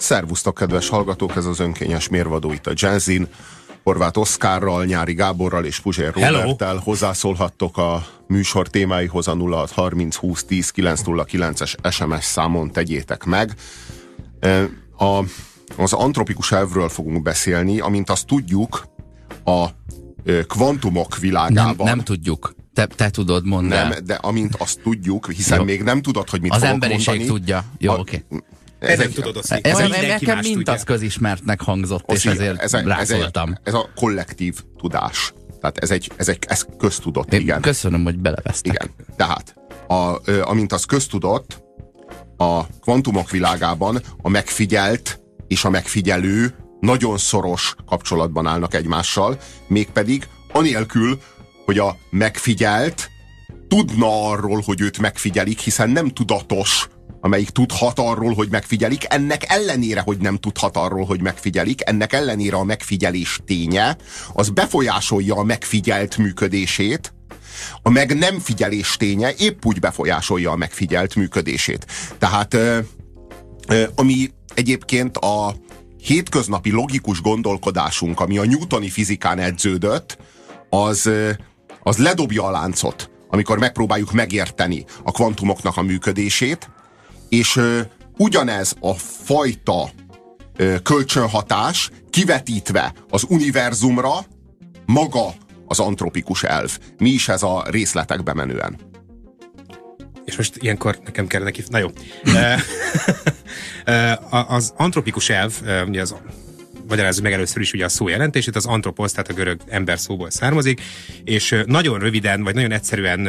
Szervusztok, kedves hallgatók, ez az önkényes mérvadó itt a Jazzin. Horváth Oszkárral, Nyári Gáborral és Puzsér Roberttel hozzászólhattok a műsor témáihoz a 0630 20 10 909-es SMS számon, tegyétek meg. Az antropikus elvről fogunk beszélni, amint azt tudjuk, a kvantumok világában. Nem tudjuk. Te tudod mondani. Nem, de amint azt tudjuk, hiszen jó, még nem tudod, hogy mit fogok mondani. Az emberiség tudja. Jó, oké. Ez nekem az közismertnek hangzott, és ezért rászóltam. Ez a kollektív tudás. Tehát ez köztudott, igen. Köszönöm, hogy belevesztek. Igen. Tehát, amint az köztudott, a kvantumok világában a megfigyelt és a megfigyelő nagyon szoros kapcsolatban állnak egymással, mégpedig anélkül, hogy a megfigyelt tudna arról, hogy őt megfigyelik, hiszen nem tudatos, amelyik tudhat arról, hogy megfigyelik, ennek ellenére, hogy nem tudhat arról, hogy megfigyelik, ennek ellenére a megfigyelés ténye, az befolyásolja a megfigyelt működését, a meg nem figyelés ténye épp úgy befolyásolja a megfigyelt működését. Tehát ami egyébként a hétköznapi logikus gondolkodásunk, ami a newtoni fizikán edződött, az ledobja a láncot, amikor megpróbáljuk megérteni a kvantumoknak a működését, és ugyanez a fajta kölcsönhatás kivetítve az univerzumra maga az antropikus elv. Mi is ez a részletekbe menően? És most ilyenkor nekem kellene Na jó. Az antropikus elv, ugye az magyarázzuk meg először is ugye a szó jelentését, az antroposz, tehát a görög ember szóból származik, és nagyon röviden, vagy nagyon egyszerűen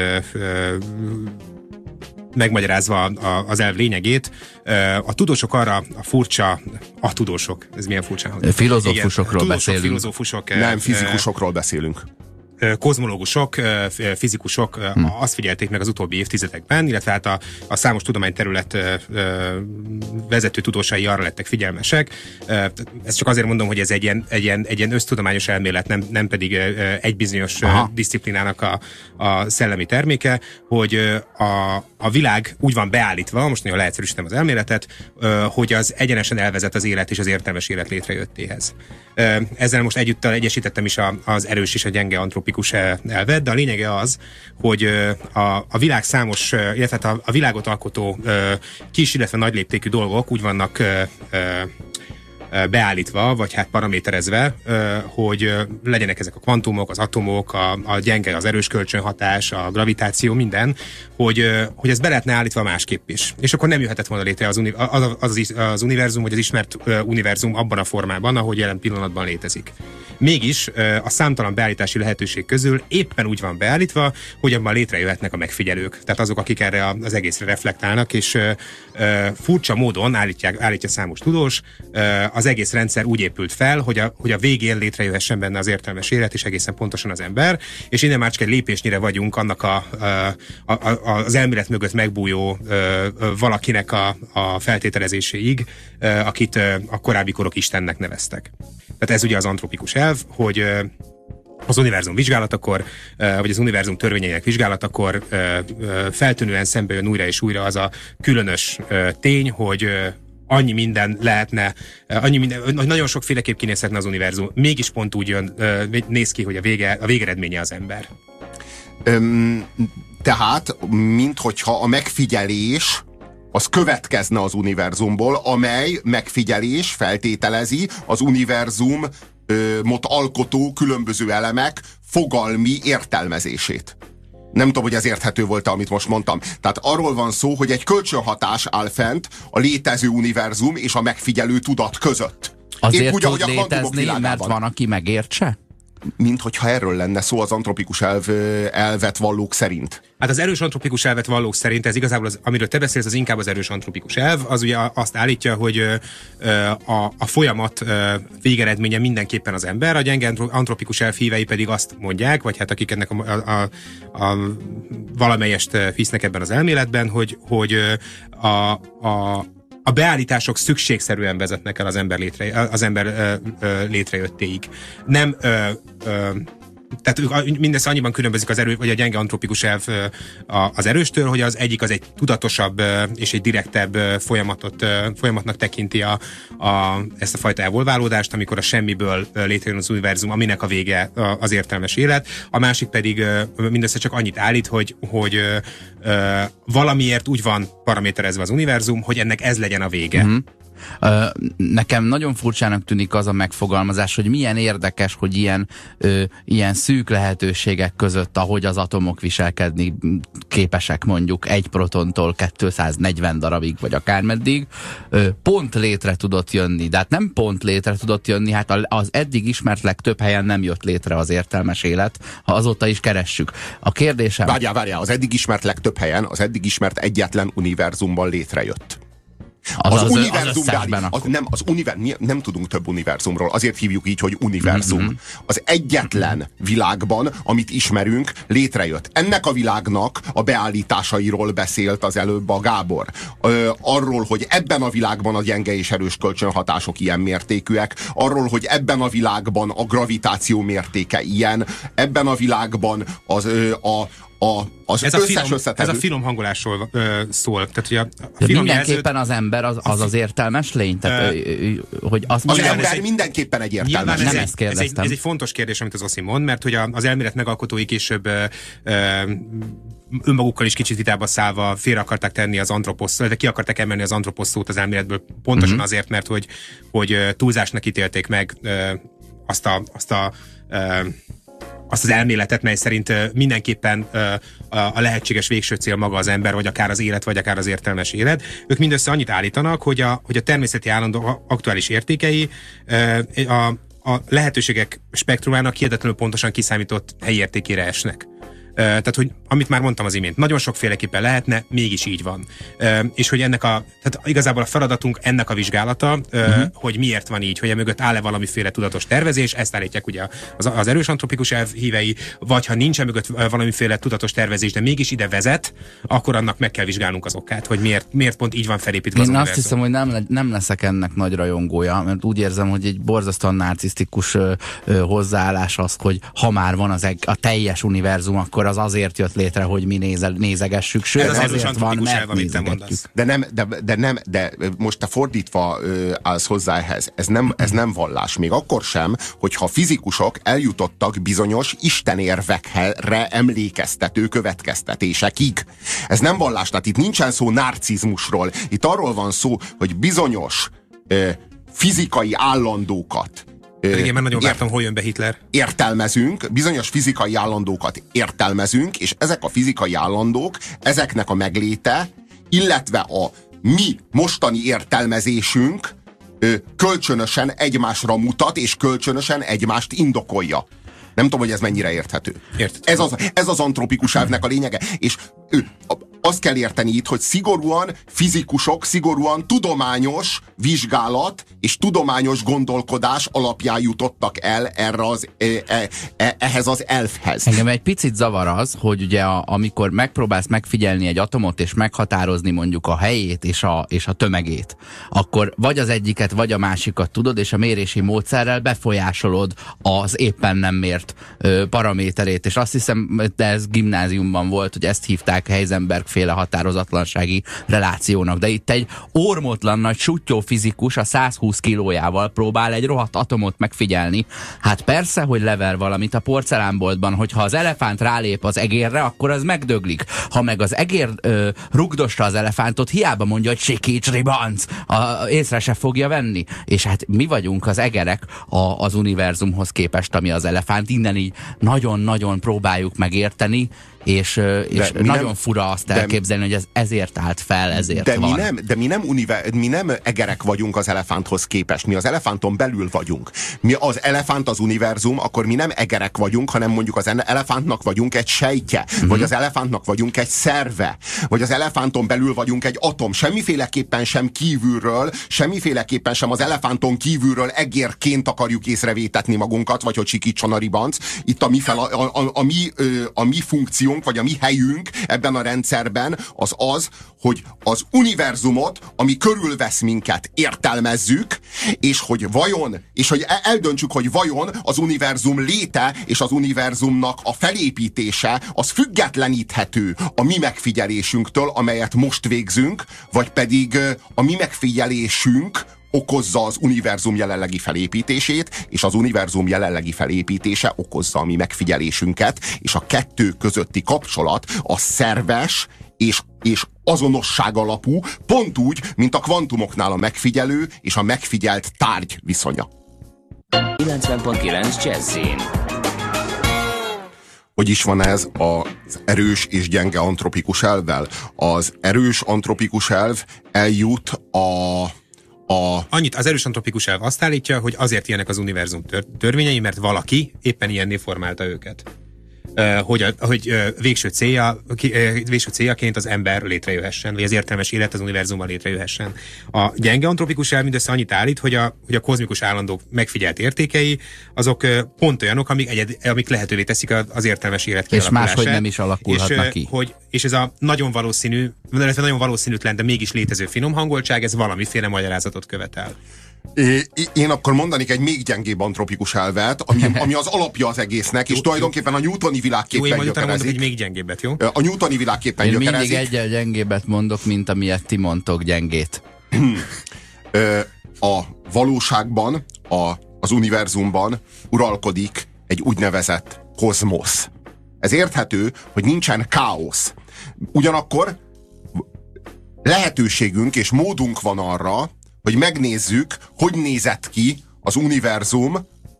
megmagyarázva az elv lényegét, a tudósok arra a tudósok, ez milyen furcsa hangzik. Filozófusokról beszélünk. Filozófusok, nem, fizikusokról beszélünk. Kozmológusok, fizikusok azt figyelték meg az utóbbi évtizedekben, illetve hát a számos tudományterület vezető tudósai arra lettek figyelmesek. Ezt csak azért mondom, hogy ez egy ilyen össztudományos elmélet, nem pedig egy bizonyos diszciplinának a szellemi terméke, hogy a világ úgy van beállítva, most nagyon leegyszerűsítem az elméletet, hogy az egyenesen elvezet az élet és az értelmes élet létrejöttéhez. Ezzel most egyúttal egyesítettem is az erős és a gyenge antropikus elvet, de a lényege az, hogy a világ számos, illetve a világot alkotó kis, illetve nagy léptékű dolgok úgy vannak beállítva, vagy hát paraméterezve, hogy legyenek ezek a kvantumok, az atomok, a gyenge, az erős kölcsönhatás, a gravitáció, minden, hogy ez be lehetne állítva másképp is. És akkor nem jöhetett volna létre az univerzum, vagy az ismert univerzum abban a formában, ahogy jelen pillanatban létezik. Mégis a számtalan beállítási lehetőség közül éppen úgy van beállítva, hogy abban létrejöhetnek a megfigyelők. Tehát azok, akik erre az egészre reflektálnak, és furcsa módon állítja számos tudós, az egész rendszer úgy épült fel, hogy a végén létrejöhessen benne az értelmes élet, és egészen pontosan az ember, és innen már csak egy lépésnyire vagyunk annak az elmélet mögött megbújó valakinek a feltételezéséig, akit a korábbi korok Istennek neveztek. Tehát ez ugye az antropikus elv, hogy az univerzum vizsgálatakor, vagy az univerzum törvényeinek vizsgálatakor feltűnően szembe jön újra és újra az a különös tény, hogy annyi minden lehetne, nagyon sokféleképp kinézhetne az univerzum, mégis pont úgy néz ki, hogy a végeredménye az ember. Tehát, minthogyha a megfigyelés az következne az univerzumból, amely megfigyelés feltételezi az univerzumot alkotó különböző elemek fogalmi értelmezését. Nem tudom, hogy ez érthető volt, amit most mondtam. Tehát arról van szó, hogy egy kölcsönhatás áll fent a létező univerzum és a megfigyelő tudat között. Azért épp úgy, tud létezni, mert van, aki megértse? Mint hogyha erről lenne szó az antropikus elvet vallók szerint. Hát az erős antropikus elvet vallók szerint, ez igazából, amiről te beszélsz, az inkább az erős antropikus elv, az ugye azt állítja, hogy a folyamat végeredménye mindenképpen az ember, a gyenge antropikus elv hívei pedig azt mondják, vagy hát akik ennek a valamelyest hisznek ebben az elméletben, hogy a beállítások szükségszerűen vezetnek el az ember létrejöttéig. Nem tehát mindez annyiban különbözik az erő, vagy a gyenge antropikus elv az erőstől, hogy az egyik az egy tudatosabb és egy direktebb folyamatnak tekinti ezt a fajta evolválódást, amikor a semmiből létrejön az univerzum, aminek a vége az értelmes élet. A másik pedig mindössze csak annyit állít, hogy valamiért úgy van paraméterezve az univerzum, hogy ennek ez legyen a vége. Mm-hmm. Nekem nagyon furcsának tűnik az a megfogalmazás, hogy milyen érdekes, hogy ilyen szűk lehetőségek között, ahogy az atomok viselkedni képesek mondjuk egy protontól 240 darabig, vagy akármeddig, pont létre tudott jönni. De hát nem pont létre tudott jönni, hát az eddig ismert legtöbb helyen nem jött létre az értelmes élet, ha azóta is keressük. A kérdésem... Várjál, az eddig ismert legtöbb helyen, az eddig ismert egyetlen univerzumban létrejött. Nem tudunk több univerzumról, azért hívjuk így, hogy univerzum. Mm-hmm. Az egyetlen világban, amit ismerünk, létrejött. Ennek a világnak a beállításairól beszélt az előbb a Gábor. Arról, hogy ebben a világban a gyenge és erős kölcsönhatások ilyen mértékűek, arról, hogy ebben a világban a gravitáció mértéke ilyen, ebben a világban az összes összetevő. Ez a finom hangolásról szól. Tehát, mindenképpen az ember az értelmes lény? Tehát, hogy az ember mindenképpen egy értelmes lény. Nem ezt kérdeztem. Ez egy fontos kérdés, amit az Oszi mond, mert hogy az elmélet megalkotói később önmagukkal is kicsit vitába szállva félre akarták tenni az antroposz, de ki akarták emelni az antroposzót az elméletből, pontosan azért, mert hogy túlzásnak ítélték meg azt az elméletet, mely szerint mindenképpen a lehetséges végső cél maga az ember, vagy akár az élet, vagy akár az értelmes élet. Ők mindössze annyit állítanak, hogy a természeti állandó aktuális értékei a lehetőségek spektrumának hihetetlenül pontosan kiszámított helyi értékére esnek. Tehát, hogy amit már mondtam az imént, nagyon sokféleképpen lehetne, mégis így van. És hogy tehát igazából a feladatunk ennek a vizsgálata, hogy miért van így, hogy emögött áll-e valamiféle tudatos tervezés, ezt állítják ugye az erős antropikus elv hívei, vagy ha nincs emögött valamiféle tudatos tervezés, de mégis ide vezet, akkor annak meg kell vizsgálnunk az okát, hogy miért pont így van felépítve az univerzum. Én azt hiszem, hogy nem leszek ennek nagy rajongója, mert úgy érzem, hogy egy borzasztóan narcisztikus hozzáállás az, hogy ha már van a teljes univerzum, akkor az azért jött létre, hogy mi nézegessük, sőt, azért van, mert nézegetjük. De most te fordítva állsz hozzá ehhez. Ez nem vallás. Még akkor sem, hogyha fizikusok eljutottak bizonyos istenérvekre emlékeztető következtetésekig. Ez nem vallás, tehát itt nincsen szó narcizmusról. Itt arról van szó, hogy bizonyos fizikai állandókat én már nagyon vártam, hol jön be Hitler. Értelmezünk, bizonyos fizikai állandókat értelmezünk, és ezek a fizikai állandók, ezeknek a megléte, illetve a mi mostani értelmezésünk kölcsönösen egymásra mutat, és kölcsönösen egymást indokolja. Nem tudom, hogy ez mennyire érthető. Ez az antropikus elvnek a lényege. És azt kell érteni itt, hogy szigorúan fizikusok, szigorúan tudományos vizsgálat és tudományos gondolkodás alapján jutottak el ehhez az elfhez. Engem egy picit zavar az, hogy ugye amikor megpróbálsz megfigyelni egy atomot és meghatározni mondjuk a helyét és a tömegét, akkor vagy az egyiket, vagy a másikat tudod, és a mérési módszerrel befolyásolod az éppen nem mért paraméterét, és azt hiszem, de ez gimnáziumban volt, hogy ezt hívták Heisenberg féle határozatlansági relációnak, de itt egy ormótlan nagy suttyó fizikus a 120 kilójával próbál egy rohadt atomot megfigyelni. Hát persze, hogy lever valamit a porcelánboltban, hogyha az elefánt rálép az egérre, akkor az megdöglik. Ha meg az egér rugdossa az elefántot, hiába mondja, hogy sikíts, ribanc, észre se fogja venni. És hát mi vagyunk az egerek az univerzumhoz képest, ami az elefánt. Innen így nagyon-nagyon próbáljuk megérteni, és nagyon fura azt elképzelni, hogy ez ezért állt fel, ezért van. Mi nem egerek vagyunk az elefánthoz képest, mi az elefánton belül vagyunk. Mi az elefánt az univerzum, akkor mi nem egerek vagyunk, hanem mondjuk az elefántnak vagyunk egy sejtje, vagy az elefántnak vagyunk egy szerve, vagy az elefánton belül vagyunk egy atom. Semmiféleképpen sem kívülről, semmiféleképpen sem az elefánton kívülről egérként akarjuk észrevétetni magunkat, vagy hogy sikítson a ribanc. Itt a mi funkció funkciónk, vagy a mi helyünk ebben a rendszerben az, hogy az univerzumot, ami körülvesz minket, értelmezzük, és hogy eldöntsük, hogy vajon az univerzum léte és az univerzumnak a felépítése az függetleníthető a mi megfigyelésünktől, amelyet most végzünk, vagy pedig a mi megfigyelésünk okozza az univerzum jelenlegi felépítését, és az univerzum jelenlegi felépítése okozza a mi megfigyelésünket, és a kettő közötti kapcsolat a szerves és azonosság alapú, pont úgy, mint a kvantumoknál a megfigyelő és a megfigyelt tárgy viszonya. 90.9 Jazzin. Hogy is van ez az erős és gyenge antropikus elvvel? Az erős antropikus elv eljut Annyit, az erős antropikus elv azt állítja, hogy azért ilyenek az univerzum törvényei, mert valaki éppen ilyenné formálta őket. Hogy végső céljaként az ember létrejöhessen, vagy az értelmes élet az univerzumban létrejöhessen. A gyenge antropikus elv mindössze annyit állít, hogy a kozmikus állandók megfigyelt értékei, azok pont olyanok, amik lehetővé teszik az értelmes élet kialakulását. És máshogy nem is alakulhatnak ki. És ez a nagyon valószínűtlen, de mégis létező finomhangoltság, ez valamiféle magyarázatot követel. Én akkor mondanék egy még gyengébb antropikus elvet, ami az alapja az egésznek, és tulajdonképpen a newtoni világképpen gyökerezik. Egy még gyengébbet, jó? A newtoni világképpen gyökerezik. Én mindig egyel gyengébbet mondok, mint amilyet ti mondtok gyengét. A valóságban, az univerzumban uralkodik egy úgynevezett kozmosz. Ez érthető, hogy nincsen káosz. Ugyanakkor lehetőségünk és módunk van arra, hogy megnézzük, hogy nézett ki az univerzum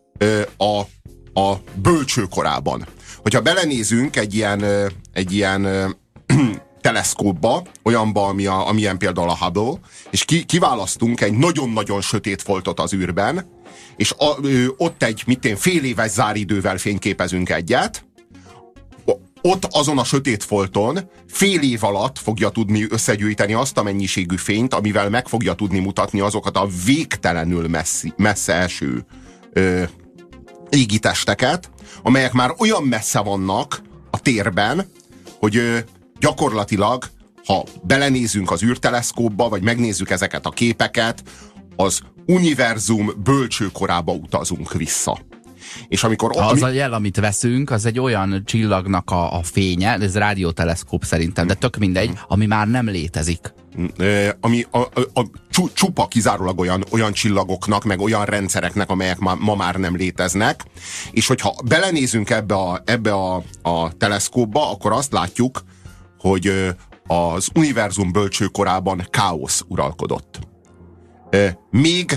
a bölcsőkorában. Hogyha belenézünk egy ilyen teleszkópba, olyanba, amilyen például a Hubble, és kiválasztunk egy nagyon-nagyon sötét foltot az űrben, és ott egy fél éves záridővel fényképezünk egyet, ott azon a sötét folton fél év alatt fogja tudni összegyűjteni azt a mennyiségű fényt, amivel meg fogja tudni mutatni azokat a végtelenül messze eső égitesteket, amelyek már olyan messze vannak a térben, hogy gyakorlatilag, ha belenézünk az űrteleszkópba, vagy megnézzük ezeket a képeket, az univerzum bölcsőkorába utazunk vissza. És amikor az a jel, amit veszünk, az egy olyan csillagnak a fénye, ez rádióteleszkóp szerintem, de tök mindegy, ami már nem létezik. Ami csupa kizárólag olyan csillagoknak, meg olyan rendszereknek, amelyek ma már nem léteznek. És hogyha belenézünk ebbe a teleszkópba, akkor azt látjuk, hogy az univerzum bölcsőkorában káosz uralkodott. Még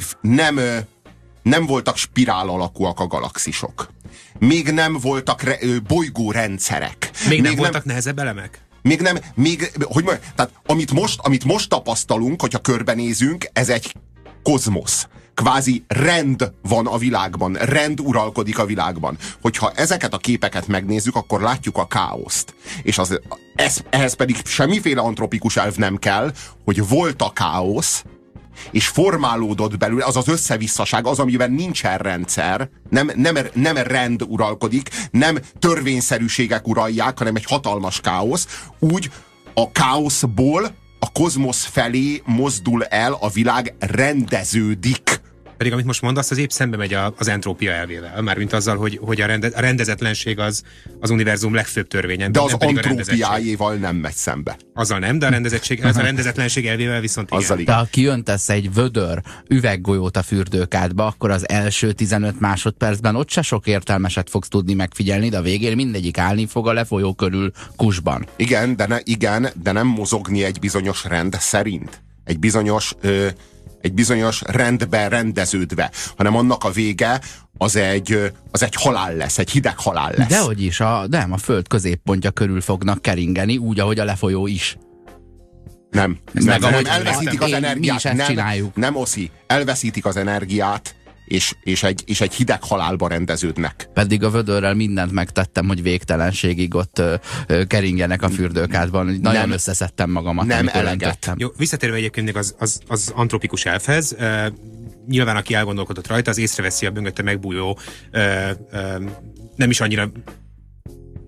nem voltak spirál alakúak a galaxisok. Még nem voltak bolygórendszerek. Még nem voltak nehezebb elemek? Tehát amit most tapasztalunk, hogyha körbenézünk, ez egy kozmosz. Kvázi rend van a világban, rend uralkodik a világban. Hogyha ezeket a képeket megnézzük, akkor látjuk a káoszt. És ehhez pedig semmiféle antropikus elv nem kell, hogy volt a káosz, és formálódott belőle, az összevisszaság, az, amiben nincsen rendszer, nem rend uralkodik, nem törvényszerűségek uralják, hanem egy hatalmas káosz. Úgy a káoszból a kozmosz felé mozdul el, a világ rendeződik. Pedig amit most mondasz, az épp szembe megy az entrópia elvével. Mármint azzal, hogy a rendezetlenség az univerzum legfőbb törvénye. De az antrópiájéval nem megy szembe. Azzal nem, de a rendezetlenség elvével viszont igen. De ha kiöntesz egy vödör üveggolyót a fürdőkádba, akkor az első 15 másodpercben ott se sok értelmeset fogsz tudni megfigyelni, de a végén mindegyik állni fog a lefolyó körül kusban. Igen, de nem mozogni egy bizonyos rend szerint. Egy bizonyos rendben rendeződve, hanem annak a vége az egy halál lesz, egy hideg halál lesz. Dehogy is, a Föld középpontja körül fognak keringeni, úgy, ahogy a lefolyó is. Nem, elveszítik az energiát. Nem, Oszi, elveszítik az energiát, és egy hideg halálba rendeződnek. Pedig a vödörrel mindent megtettem, hogy végtelenségig ott keringenek a fürdőkádban. Nagyon összeszedtem magamat, nem elegettem. Jó, visszatérve egyébként még az antropikus elfhez, nyilván aki elgondolkodott rajta, az észreveszi a mögötte megbújó, nem is annyira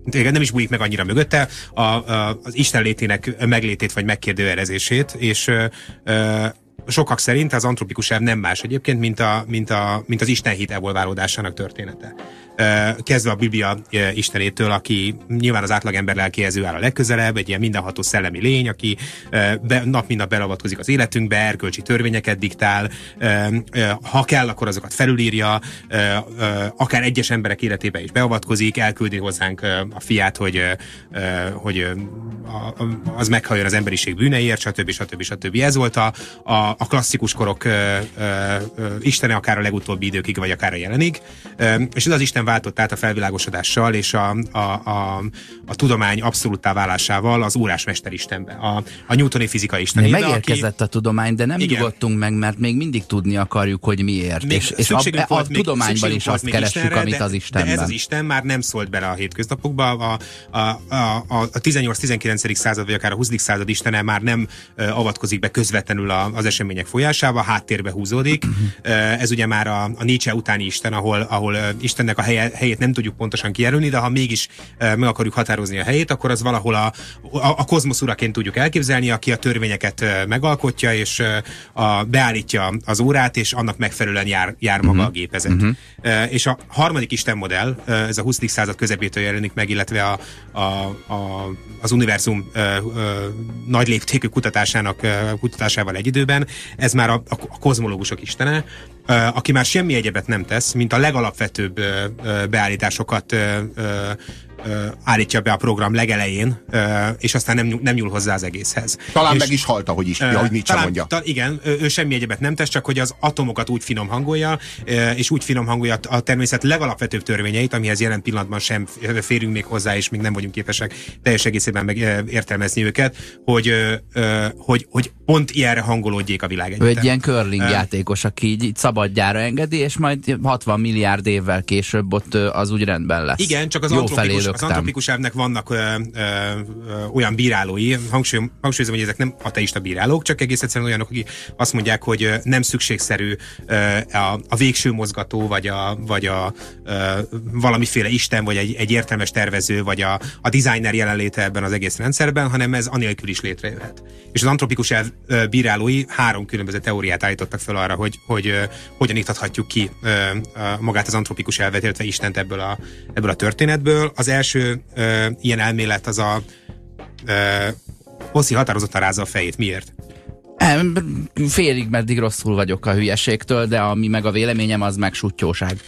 nem is bújik meg annyira mögötte az Isten létének meglétét vagy megkérdőjelezését, és sokak szerint az antropikus elv nem más egyébként, mint az istenhit evolválódásának története. Kezdve a Biblia istenétől, aki nyilván az átlagember lelkéhez áll a legközelebb, egy ilyen mindenható szellemi lény, aki nap mint nap belavatkozik az életünkbe, erkölcsi törvényeket diktál, ha kell, akkor azokat felülírja, akár egyes emberek életébe is beavatkozik, elküldi hozzánk a fiát, hogy az meghalljon az emberiség bűneiért, stb. Ez volt a klasszikus korok istene, akár a legutóbbi időkig, vagy akár a jelenig, és ez az Isten váltott át a felvilágosodással és a tudomány abszolúttá válásával az órásmesteristenbe, a newtoni fizika istenébe. Megérkezett a tudomány, de nem nyugodtunk meg, mert még mindig tudni akarjuk, hogy miért. És a tudományban is azt keressük, amit az Istenben. De ez az Isten már nem szólt bele a hétköznapokba. A 18-19. század, vagy akár a 20. század istene már nem avatkozik be közvetlenül az események folyásába, háttérbe húzódik. Ez ugye már a Nietzsche utáni isten, ahol Istennek a helyét nem tudjuk pontosan kijelölni, de ha mégis meg akarjuk határozni a helyét, akkor az valahol a kozmosz uraként tudjuk elképzelni, aki a törvényeket megalkotja, és beállítja az órát, és annak megfelelően jár maga a gépezet. És a harmadik istenmodell, ez a 20. század közepétől jelenik meg, illetve az univerzum nagy léptékű kutatásával egy időben, ez már a kozmológusok istene, aki már semmi egyebet nem tesz, mint a legalapvetőbb beállításokat állítja be a program legelején, és aztán nem nyúl hozzá az egészhez. Talán meg is halt, ahogy Nietzsche mondja. Igen, ő semmi egyebet nem tesz, csak hogy az atomokat úgy finom hangolja, és úgy finom hangolja a természet legalapvetőbb törvényeit, amihez jelen pillanatban sem férünk még hozzá, és még nem vagyunk képesek teljes egészében értelmezni őket, hogy pont ilyenre hangolódjék a világ egyetem. Ő egy ilyen curling játékos, aki így szabadjára engedi, és majd 60 milliárd évvel később ott az úgy rendben lesz. Igen, csak az antropikus elvnek vannak olyan bírálói, hangsúlyozom, hogy ezek nem ateista bírálók, csak egész egyszerűen olyanok, akik azt mondják, hogy nem szükségszerű a végső mozgató, vagy a valamiféle isten, vagy egy értelmes tervező, vagy a designer jelenléte ebben az egész rendszerben, hanem ez anélkül is létrejöhet. És az antropikus elv bírálói 3 különböző teóriát állítottak fel arra, hogy hogyan iktathatjuk ki magát az antropikus elvet, illetve Istent ebből a történetből. Az első ilyen elmélet az a Hoszi határozottan rázza a fejét. Miért? Félig meddig rosszul vagyok a hülyeségtől, de ami meg a véleményem, az meg suttyóság.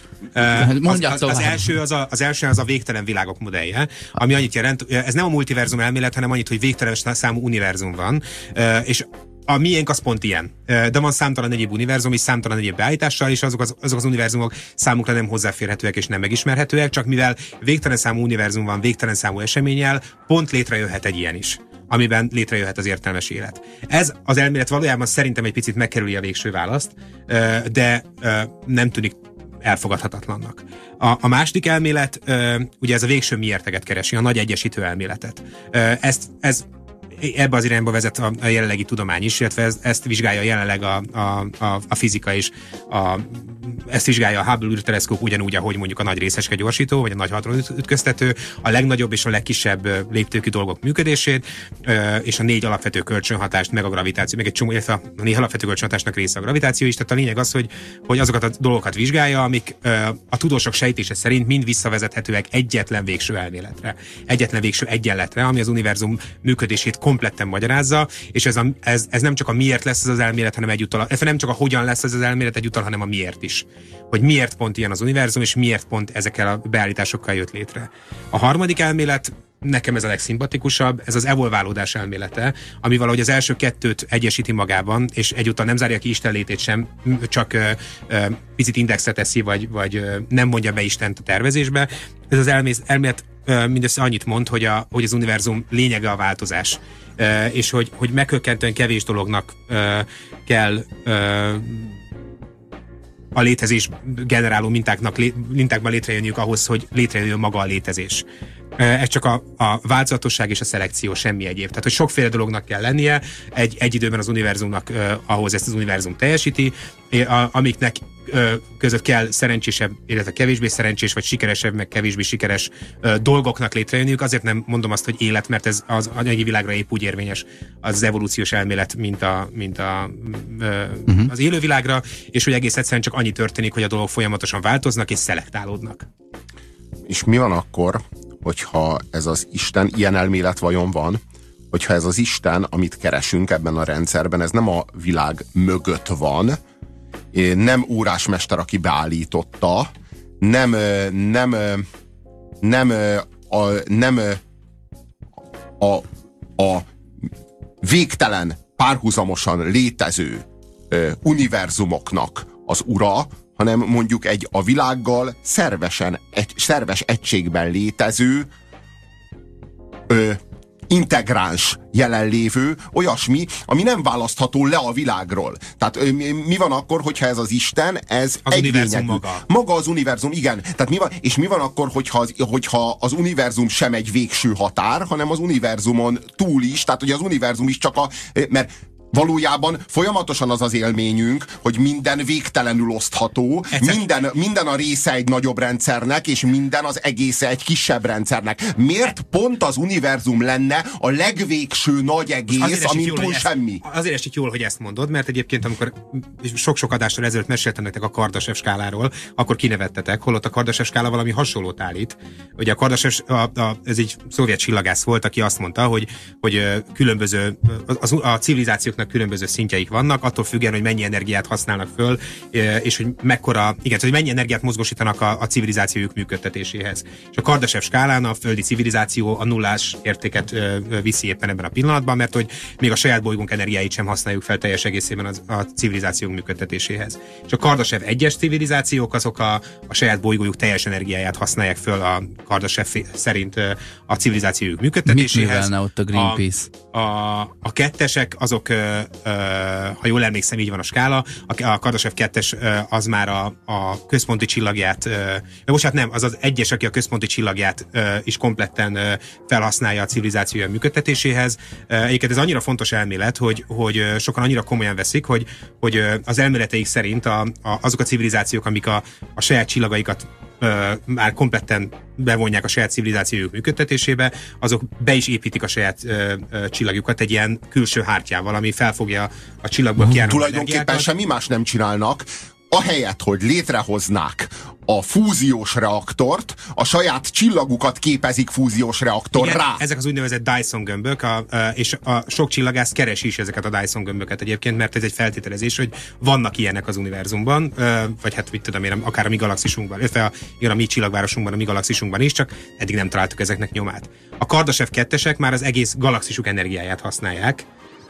Az első az a végtelen világok modellje, ami annyit jelent, ez nem a multiverzum elmélet, hanem annyit, hogy végtelen számú univerzum van, és a miénk az pont ilyen. De van számtalan egyéb univerzum és számtalan egyéb beállítással, és azok az univerzumok számukra nem hozzáférhetőek és nem megismerhetőek, csak mivel végtelen számú univerzum van, végtelen számú eseménnyel, pont létrejöhet egy ilyen is, amiben létrejöhet az értelmes élet. Ez az elmélet valójában szerintem egy picit megkerüli a végső választ, de nem tűnik elfogadhatatlannak. A második elmélet, ugye ez a végső miérteget keresi, a nagy egyesítő elméletet. Ez ebbe az irányba vezet a jelenlegi tudomány is, illetve ezt vizsgálja jelenleg a fizika is. Ezt vizsgálja a Hubble űrteleszkóp ugyanúgy, ahogy mondjuk a nagy részecske gyorsító, vagy a nagy hadronütköztető, a legnagyobb és a legkisebb léptékű dolgok működését, és a 4 alapvető kölcsönhatást, meg a gravitáció, meg egy csomó, illetve a 4 alapvető kölcsönhatásnak része a gravitáció is, tehát a lényeg az, hogy azokat a dolgokat vizsgálja, amik a tudósok sejtése szerint mind visszavezethetőek egyetlen végső elméletre, egyetlen végső egyenletre, ami az univerzum működését kompletten magyarázza, és ez nem csak a miért lesz ez az elmélet, hanem egyúttal, nem csak a hogyan lesz ez az elmélet egyúttal, hanem a miért is. Hogy miért pont ilyen az univerzum, és miért pont ezekkel a beállításokkal jött létre. A harmadik elmélet, nekem ez a legszimpatikusabb, ez az evolválódás elmélete, ami valahogy az első 2-t egyesíti magában, és egyúttal nem zárja ki Isten létét sem, csak picit indexre teszi, vagy nem mondja be Istent a tervezésbe. Ez az elmélet mindössze annyit mond, hogy az univerzum lényege a változás, és hogy meghökkentően kevés dolognak kell a létezés generáló mintákban létrejönniük ahhoz, hogy létrejöjjön maga a létezés. Ez csak a változatosság és a szelekció, semmi egyéb. Tehát, hogy sokféle dolognak kell lennie, egy időben az univerzumnak ahhoz ezt az univerzum teljesíti, amiknek között kell szerencsésebb, illetve kevésbé szerencsés, vagy sikeresebb, meg kevésbé sikeres dolgoknak létrejönniük. Azért nem mondom azt, hogy élet, mert ez az anyagi világra épp úgy érvényes az evolúciós elmélet, az élővilágra, és hogy egész egyszerűen csak annyi történik, hogy a dolgok folyamatosan változnak és szelektálódnak. És mi van akkor, hogyha ez az Isten, ilyen elmélet vajon van, hogyha ez az Isten, amit keresünk ebben a rendszerben, ez nem a világ mögött van, nem órásmester, aki beállította, nem a végtelen, párhuzamosan létező univerzumoknak az ura, hanem mondjuk egy a világgal szerves egységben létező integráns jelenlévő, olyasmi, ami nem választható le a világról. Tehát mi van akkor, hogyha ez az Isten, ez az univerzum maga. Maga az univerzum, igen. Tehát mi van akkor, hogyha az univerzum sem egy végső határ, hanem az univerzumon túl is, tehát hogy az univerzum is csak mert valójában folyamatosan az az élményünk, hogy minden végtelenül osztható, minden a része egy nagyobb rendszernek, és minden az egésze egy kisebb rendszernek. Miért pont az univerzum lenne a legvégső nagy egész, amin túl semmi? Azért esik jól, hogy ezt mondod, mert egyébként amikor sok-sok adással ezelőtt meséltem nektek a Kardashev skáláról, akkor kinevettetek, holott a Kardashev skála valami hasonlót állít. Ugye a Kardashev, ez egy szovjet csillagász volt, aki azt mondta, hogy különböző, a civilizációk különböző szintjeik vannak, attól függően, hogy mennyi energiát használnak föl, és hogy hogy mennyi energiát mozgósítanak a civilizációjuk működtetéséhez. És a Kardashev skálán a földi civilizáció a nullás értéket viszi éppen ebben a pillanatban, mert hogy még a saját bolygónk energiáit sem használjuk fel teljes egészében a civilizációk működtetéséhez. És a Kardashev 1-es civilizációk azok a saját bolygójuk teljes energiáját használják föl a Kardashev szerint a civilizációjuk működtetéséhez. Mit művelne ott a Greenpeace? A kettesek azok, ha jól emlékszem, így van a skála, a Kardashev 2-es az már a központi csillagját, az az 1-es, aki a központi csillagját is kompletten felhasználja a civilizációja működtetéséhez. Egyébként ez annyira fontos elmélet, hogy sokan annyira komolyan veszik, hogy az elméleteik szerint azok a civilizációk, amik a saját csillagaikat már kompletten bevonják a saját civilizációjuk működtetésébe, azok be is építik a saját csillagjukat egy ilyen külső hártyával, ami felfogja a csillagból kiáramló tulajdonképpen energiákat. semmi más nem csinálnak, ahelyett, hogy létrehoznák a fúziós reaktort, a saját csillagukat képezik fúziós reaktorrá. Ezek az úgynevezett Dyson gömbök, és a sok csillagász keresi is ezeket a Dyson gömböket egyébként, mert ez egy feltételezés, hogy vannak ilyenek az univerzumban, vagy hát mit tudom én, akár a mi galaxisunkban, a mi csillagvárosunkban, a mi galaxisunkban is, csak eddig nem találtuk ezeknek nyomát. A Kardashev 2-esek már az egész galaxisuk energiáját használják.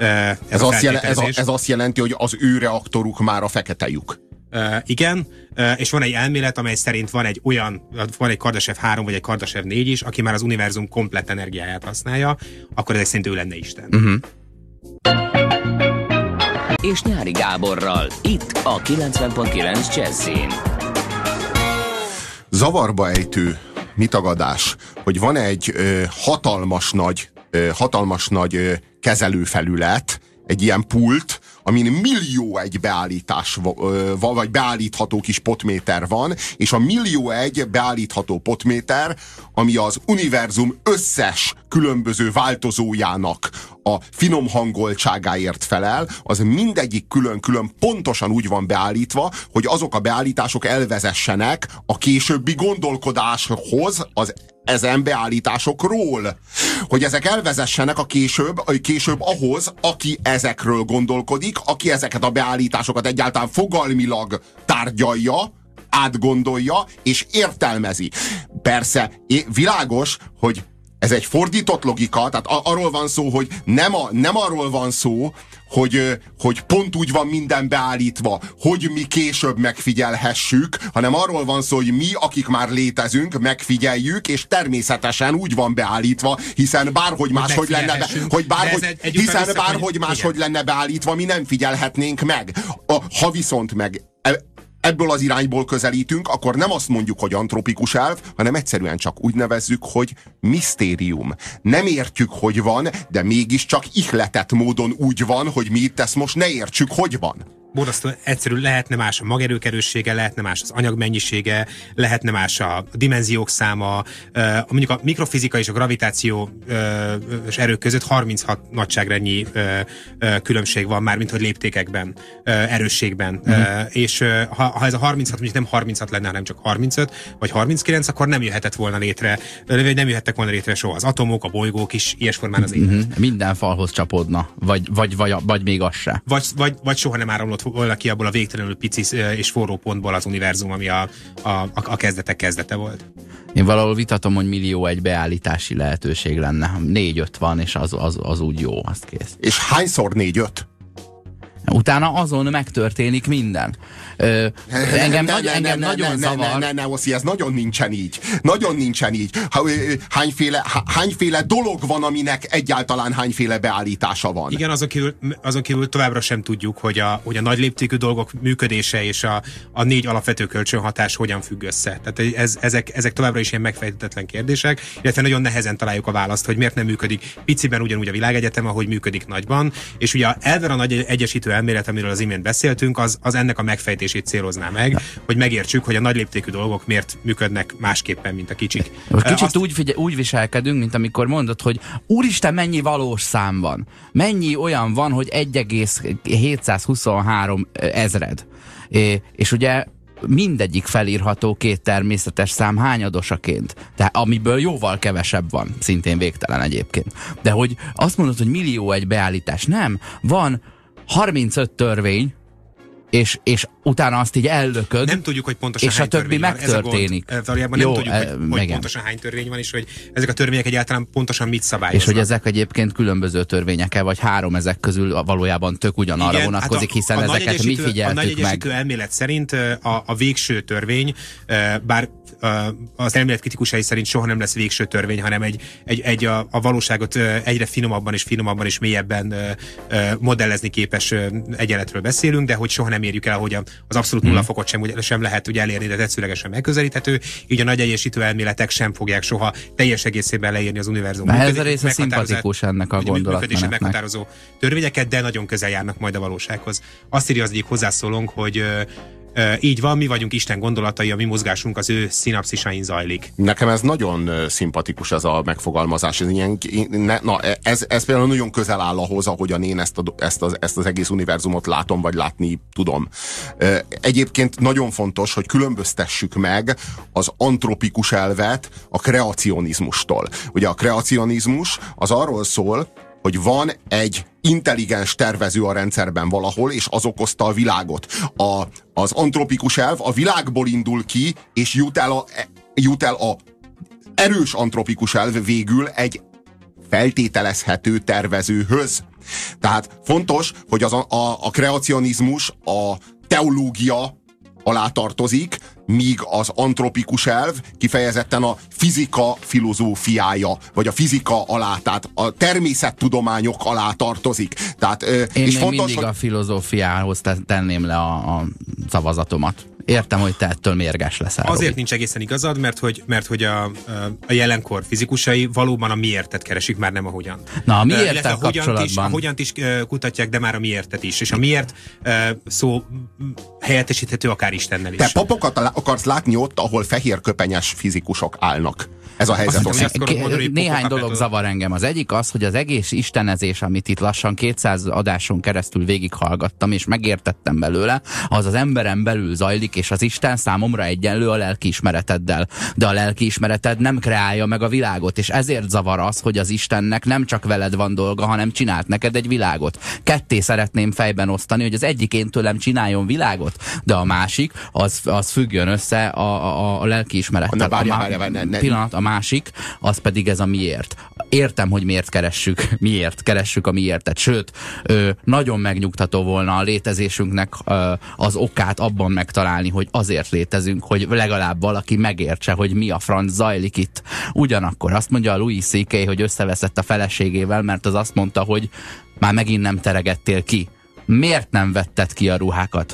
Ez azt jelenti, hogy az ő reaktoruk már a fekete lyuk. Igen, és van egy elmélet, amely szerint van egy Kardashev 3 vagy egy Kardashev 4 is, aki már az univerzum komplett energiáját használja, akkor ezek szerint ő lenne Isten. És Nyári Gáborral, itt a 90.9 Jazzin. Zavarba ejtő mitagadás, hogy van egy hatalmas nagy kezelőfelület, egy ilyen pult, amin millió egy beállítás vagy beállítható kis potméter van, és a millió egy beállítható potméter, ami az univerzum összes különböző változójának a finom hangoltságáért felel, az mindegyik külön-külön pontosan úgy van beállítva, hogy azok a beállítások elvezessenek a későbbi gondolkodáshoz ezen beállításokról. Hogy ezek elvezessenek később ahhoz, aki ezekről gondolkodik, aki ezeket a beállításokat egyáltalán fogalmilag tárgyalja, átgondolja és értelmezi. Persze, világos, hogy ez egy fordított logika, tehát arról van szó, hogy nem arról van szó, hogy pont úgy van minden beállítva, hogy mi később megfigyelhessük, hanem arról van szó, hogy mi, akik már létezünk, megfigyeljük, és természetesen úgy van beállítva, hiszen bárhogy máshogy lenne beállítva, mi nem figyelhetnénk meg. Ha viszont ebből az irányból közelítünk, akkor nem azt mondjuk, hogy antropikus elv, hanem egyszerűen csak úgy nevezzük, hogy misztérium. Nem értjük, hogy van, de mégiscsak ihletett módon úgy van, hogy mi itt ezt most ne értsük, hogy van. Borzasztó egyszerű, lehetne más a magerőkerőssége, lehetne más az anyagmennyisége, lehetne más a dimenziók száma, mondjuk a mikrofizika és a gravitációs erők között 36 nagyságrendnyi különbség van már, mint hogy léptékekben, erősségben. És ha ez a 36 mondjuk nem 36 lenne, hanem csak 35 vagy 39, akkor nem jöhetett volna létre, vagy nem jöhettek volna létre soha az atomok, a bolygók is ilyes formán az élet. Minden falhoz csapódna, vagy még az se. Vagy soha nem áramlott volna ki abból a végtelenül pici és forró pontból az univerzum, ami a kezdetek kezdete volt. Én valahol vitatom, hogy millió egy beállítási lehetőség lenne. 4-5 van, és az úgy jó, azt kész. És hányszor 4-5? Utána azon megtörténik minden. Engem nagyon zavar. Ne, Oszi, ez nagyon nincsen így. Nagyon nincsen így. Hányféle dolog van, aminek egyáltalán hányféle beállítása van? Igen, azon kívül továbbra sem tudjuk, hogy a nagy léptékű dolgok működése és a 4 alapvető kölcsönhatás hogyan függ össze. Tehát ezek továbbra is ilyen megfejtetetlen kérdések, illetve nagyon nehezen találjuk a választ, hogy miért nem működik piciben ugyanúgy a világegyetem, ahogy működik nagyban. És ugye elven a nagy egyesítő elmélet, amiről az imént beszéltünk, az ennek a megfejtését célozná meg, hogy megértsük, hogy a nagy léptékű dolgok miért működnek másképpen, mint a kicsik. Most kicsit úgy viselkedünk, mint amikor mondod, hogy úristen, mennyi valós szám van. Mennyi olyan van, hogy 1,723 ezred. És ugye mindegyik felírható 2 természetes szám hányadosaként. Tehát amiből jóval kevesebb van. Szintén végtelen egyébként. De hogy azt mondod, hogy millió egy beállítás. Nem. Van 35 törvény, és utána azt így ellököd, nem tudjuk, hogy pontosan és a többi megtörténik. Valójában nem tudjuk, hogy pontosan hány törvény van, és hogy ezek a törvények egyáltalán pontosan mit szabályoznak. És hogy ezek egyébként különböző törvények-e, vagy 3 ezek közül valójában tök ugyanarra igen, vonatkozik, hiszen ezeket mi figyeltük meg. A nagy egyesítő elmélet szerint a végső törvény, bár az elmélet kritikusai szerint soha nem lesz végső törvény, hanem a valóságot egyre finomabban és mélyebben modellezni képes egyenletről beszélünk, de hogy soha nem érjük el, hogy az abszolút nulla fokot sem lehet ugye elérni, de tetszőlegesen megközelíthető, így a nagy egyesítő elméletek sem fogják soha teljes egészében leírni az univerzum ez a része szimpatikus ennek a gondolatmenetnek. Meghatározó törvényeket, de nagyon közel járnak majd a valósághoz. Azt írja az egyik hozzászólónk, hogy így van, mi vagyunk Isten gondolatai, a mi mozgásunk az ő szinapszisain zajlik. Nekem ez nagyon szimpatikus, ez a megfogalmazás. Ez például nagyon közel áll ahhoz, ahogyan én ezt az egész univerzumot látom, vagy látni tudom. Egyébként nagyon fontos, hogy különböztessük meg az antropikus elvet a kreacionizmustól. Ugye a kreacionizmus az arról szól, hogy van egy intelligens tervező a rendszerben valahol, és az okozta a világot. Az antropikus elv a világból indul ki, és jut el a erős antropikus elv végül egy feltételezhető tervezőhöz. Tehát fontos, hogy a kreacionizmus a teológia alá tartozik, míg az antropikus elv kifejezetten a fizika filozófiája, vagy a fizika alá, tehát a természettudományok alá tartozik. Tehát, én és még fontos, mindig a filozófiához tenném le a szavazatomat. Értem, hogy te ettől mérges leszel. Azért Robi. nincs egészen igazad, mert hogy a jelenkor fizikusai valóban a miértet keresik, már nem a hogyan. Na, a miérttel kapcsolatban. A hogyant is kutatják, de már a miértet is. És a miért szó helyettesíthető akár Istennel is. te papokat akarsz látni ott, ahol fehérköpenyes fizikusok állnak. Ez a helyzet. Néhány dolog zavar engem. Az egyik az, hogy az egész istenezés, amit itt lassan 200 adáson keresztül végighallgattam, és megértettem belőle, az emberen belül zajlik, és az Isten számomra egyenlő a lelkiismereteddel. De a lelkiismereted nem kreálja meg a világot, és ezért zavar az, hogy az Istennek nem csak veled van dolga, hanem csinált neked egy világot. Ketté szeretném fejben osztani, hogy az egyik én tőlem csináljon világot, de a másik, az függjön össze a lelkiismerettel. Pillanat, a másik, az pedig ez a miért. Értem, hogy miért keressük a miértet. Sőt, nagyon megnyugtató volna a létezésünknek az okát abban megtalálni, hogy azért létezünk, hogy legalább valaki megértse, hogy mi a franc zajlik itt. Ugyanakkor azt mondja a Louis C.K., hogy összeveszett a feleségével, mert az azt mondta, hogy már megint nem teregettél ki. Miért nem vetted ki a ruhákat?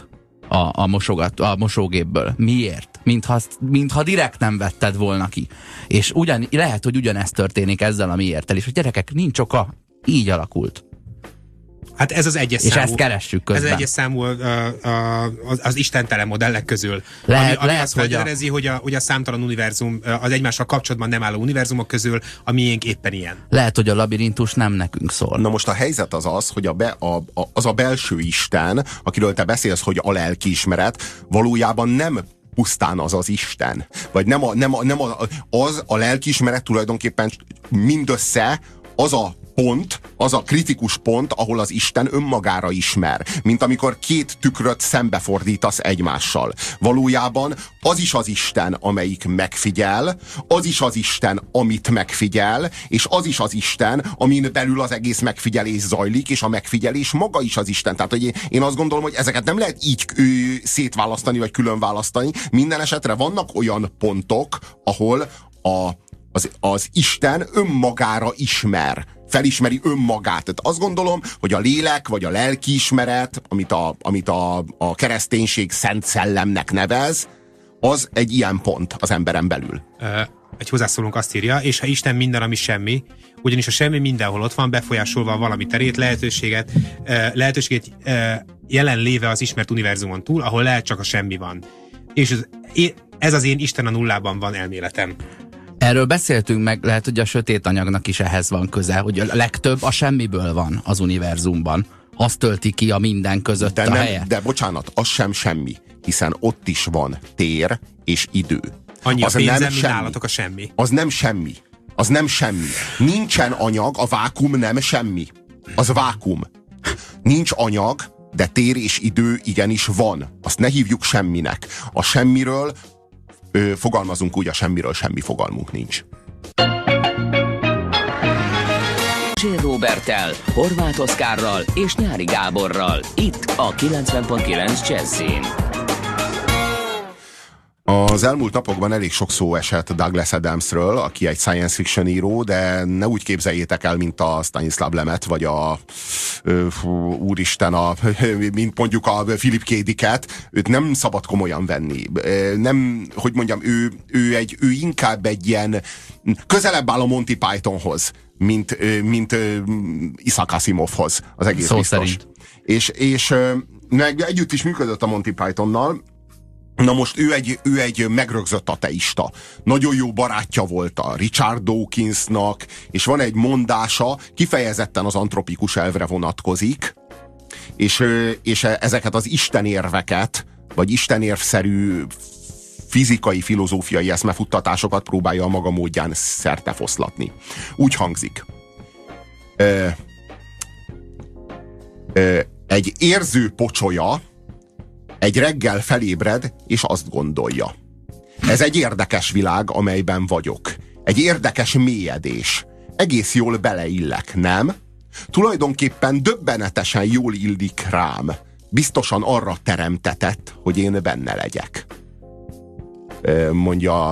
a mosógépből. Miért? Mintha direkt nem vetted volna ki. És lehet, hogy ugyanezt történik ezzel a miérttel is, hogy gyerekek, nincs oka, így alakult. Hát ez az egyes és számú. És ezt keressük közben. Ez az egyes számú az istentelen modellek közül. Lehet, ami azt felgyerezi, hogy a számtalan univerzum, az egymással kapcsolatban nem álló univerzumok közül a miénk éppen ilyen. Lehet, hogy a labirintus nem nekünk szól. Na most a helyzet az, hogy az a belső Isten, akiről te beszélsz, hogy a lelkiismeret, valójában nem pusztán az Isten. Vagy az a lelkiismeret tulajdonképpen mindössze az a pont, az a kritikus pont, ahol az Isten önmagára ismer. Mint amikor két tükröt szembefordítasz egymással. Valójában az is az Isten, amelyik megfigyel, az is az Isten, amit megfigyel, és az is az Isten, amin belül az egész megfigyelés zajlik, és a megfigyelés maga is az Isten. Tehát, hogy én azt gondolom, hogy ezeket nem lehet így szétválasztani, vagy külön választani. Minden esetre vannak olyan pontok, ahol az Isten önmagára ismer. Felismeri önmagát. Tehát azt gondolom, hogy a lélek, vagy a lelkiismeret, amit a kereszténység szent szellemnek nevez, az egy ilyen pont az emberen belül. Egy hozzászólónk azt írja, és ha Isten minden, ami semmi, ugyanis a semmi mindenhol ott van, befolyásolva a valami terét, lehetőséget jelen léve az ismert univerzumon túl, ahol lehet csak a semmi van. És ez az én Isten a nullában van elméletem. Erről beszéltünk meg, lehet, hogy a sötét anyagnak is ehhez van köze, hogy a legtöbb a semmiből van az univerzumban. Azt tölti ki a minden között a helyet. De bocsánat, az sem semmi, hiszen ott is van tér és idő. Annyi a pénzem, mint állatok a semmi. Az nem semmi. Az nem semmi. Nincsen anyag, a vákum nem semmi. Az vákum. Nincs anyag, de tér és idő igenis van. Azt ne hívjuk semminek. A semmiről fogalmazunk úgy, a semmiről semmi fogalmunk nincs. Csér Róberttel, Horváth Oszkárral és Nyári Gáborral. Itt a 90.9 Jazzin. Az elmúlt napokban elég sok szó esett Douglas Adamsről, aki egy science fiction író, de ne úgy képzeljétek el, mint a Stanislav Lemet, vagy mint mondjuk a Philip K. Dicket. Őt nem szabad komolyan venni. Nem, hogy mondjam, ő inkább egy ilyen közelebb áll a Monty Pythonhoz, mint Isaac Asimovhoz, az egész szó biztos. szerint. És meg együtt is működött a Monty Pythonnal. Na most ő egy megrögzött ateista. Nagyon jó barátja volt a Richard Dawkinsnak, és van egy mondása, kifejezetten az antropikus elvre vonatkozik, és ezeket az istenérveket, vagy istenérvszerű fizikai, filozófiai eszmefuttatásokat próbálja a maga módján szertefoszlatni. Úgy hangzik. Egy érző pocsolya egy reggel felébred, és azt gondolja. Ez egy érdekes világ, amelyben vagyok. Egy érdekes mélyedés. Egész jól beleillek, nem? Tulajdonképpen döbbenetesen jól illik rám. Biztosan arra teremtetett, hogy én benne legyek. Mondja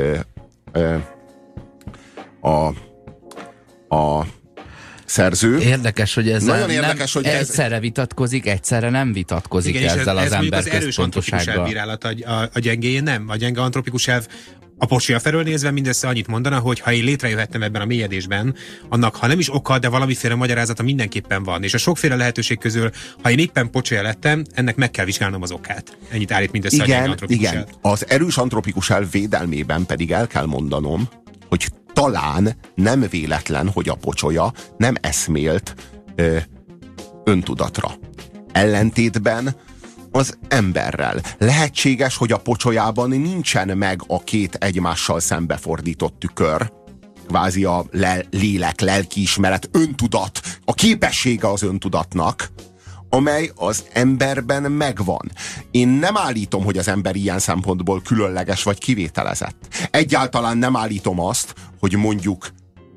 a szerző. Érdekes, hogy ez nagyon érdekes, hogy egyszerre vitatkozik, egyszerre nem vitatkozik. Igen, ezzel az ember központosággal. Elbírálat a gyengéjén nem. A gyenge antropikus elv a pocsolya felől nézve mindössze annyit mondana, hogy ha én létrejöhettem ebben a mélyedésben, annak ha nem is oka, de valamiféle magyarázata mindenképpen van. És a sokféle lehetőség közül, ha én éppen pocsolya lettem, ennek meg kell vizsgálnom az okát. Ennyit állít mindössze a gyenge antropikus elv. Az erős antropikus elv védelmében pedig el kell mondanom, hogy talán nem véletlen, hogy a pocsolya nem eszmélt öntudatra. Ellentétben az emberrel. Lehetséges, hogy a pocsolyában nincsen meg a két egymással szembefordított tükör, kvázi a lélek, lelkiismeret, öntudat, a képessége az öntudatnak, amely az emberben megvan. Én nem állítom, hogy az ember ilyen szempontból különleges vagy kivételezett. Egyáltalán nem állítom azt, hogy mondjuk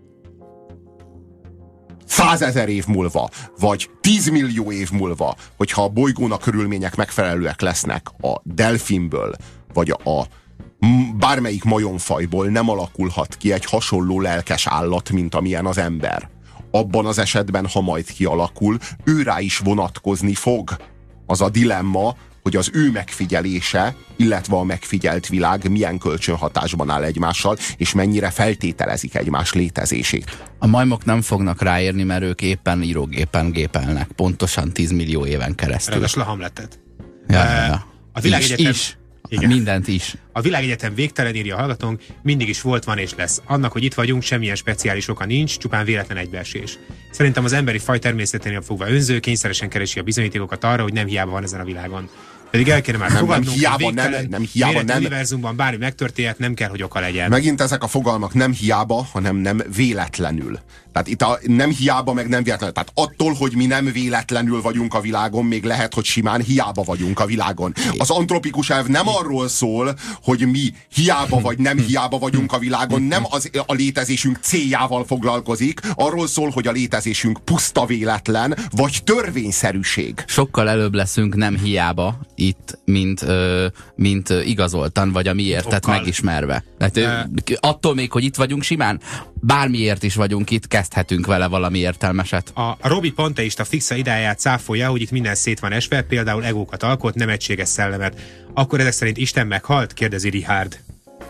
100 000 év múlva, vagy 10 millió év múlva, hogyha a bolygónak körülmények megfelelőek lesznek, a delfinből, vagy a bármelyik majomfajból nem alakulhat ki egy hasonló lelkes állat, mint amilyen az ember. Abban az esetben, ha majd kialakul, őrá is vonatkozni fog az a dilemma, hogy az ő megfigyelése, illetve a megfigyelt világ milyen kölcsönhatásban áll egymással, és mennyire feltételezik egymás létezését. A majmok nem fognak ráérni, mert ők éppen írógépen gépelnek. Pontosan 10 millió éven keresztül. Ráadásul a Hamletet. Ja. A világegyetem... Igen. Mindent is. A világegyetem végtelen, írja a hallgatónk, mindig is volt, van és lesz. Annak, hogy itt vagyunk, semmilyen speciális oka nincs, csupán véletlen egybeesés. Szerintem az emberi faj természeténél fogva önző, kényszeresen keresi a bizonyítékokat arra, hogy nem hiába van ezen a világon. Pedig el kéne már fogadnunk, nem hiába nem. Univerzumban bármi megtörténhet, nem kell, hogy oka legyen. Megint ezek a fogalmak nem hiába, hanem nem véletlenül. Tehát itt nem hiába, meg nem véletlenül. Tehát attól, hogy mi nem véletlenül vagyunk a világon, még lehet, hogy simán hiába vagyunk a világon. Az antropikus elv nem arról szól, hogy mi hiába vagy nem hiába vagyunk a világon, nem a létezésünk céljával foglalkozik, arról szól, hogy a létezésünk puszta véletlen, vagy törvényszerűség. Sokkal előbb leszünk nem hiába itt, mint igazoltan, vagy a miértet megismerve. Tehát, attól még, hogy itt vagyunk simán, bármiért is vagyunk itt, kezdhetünk vele valami értelmeset. A Robi panteista fixa ideáját cáfolja, hogy itt minden szét van esve, például egókat alkot, nem egységes szellemet. Akkor ezek szerint Isten meghalt? Kérdezi Richard.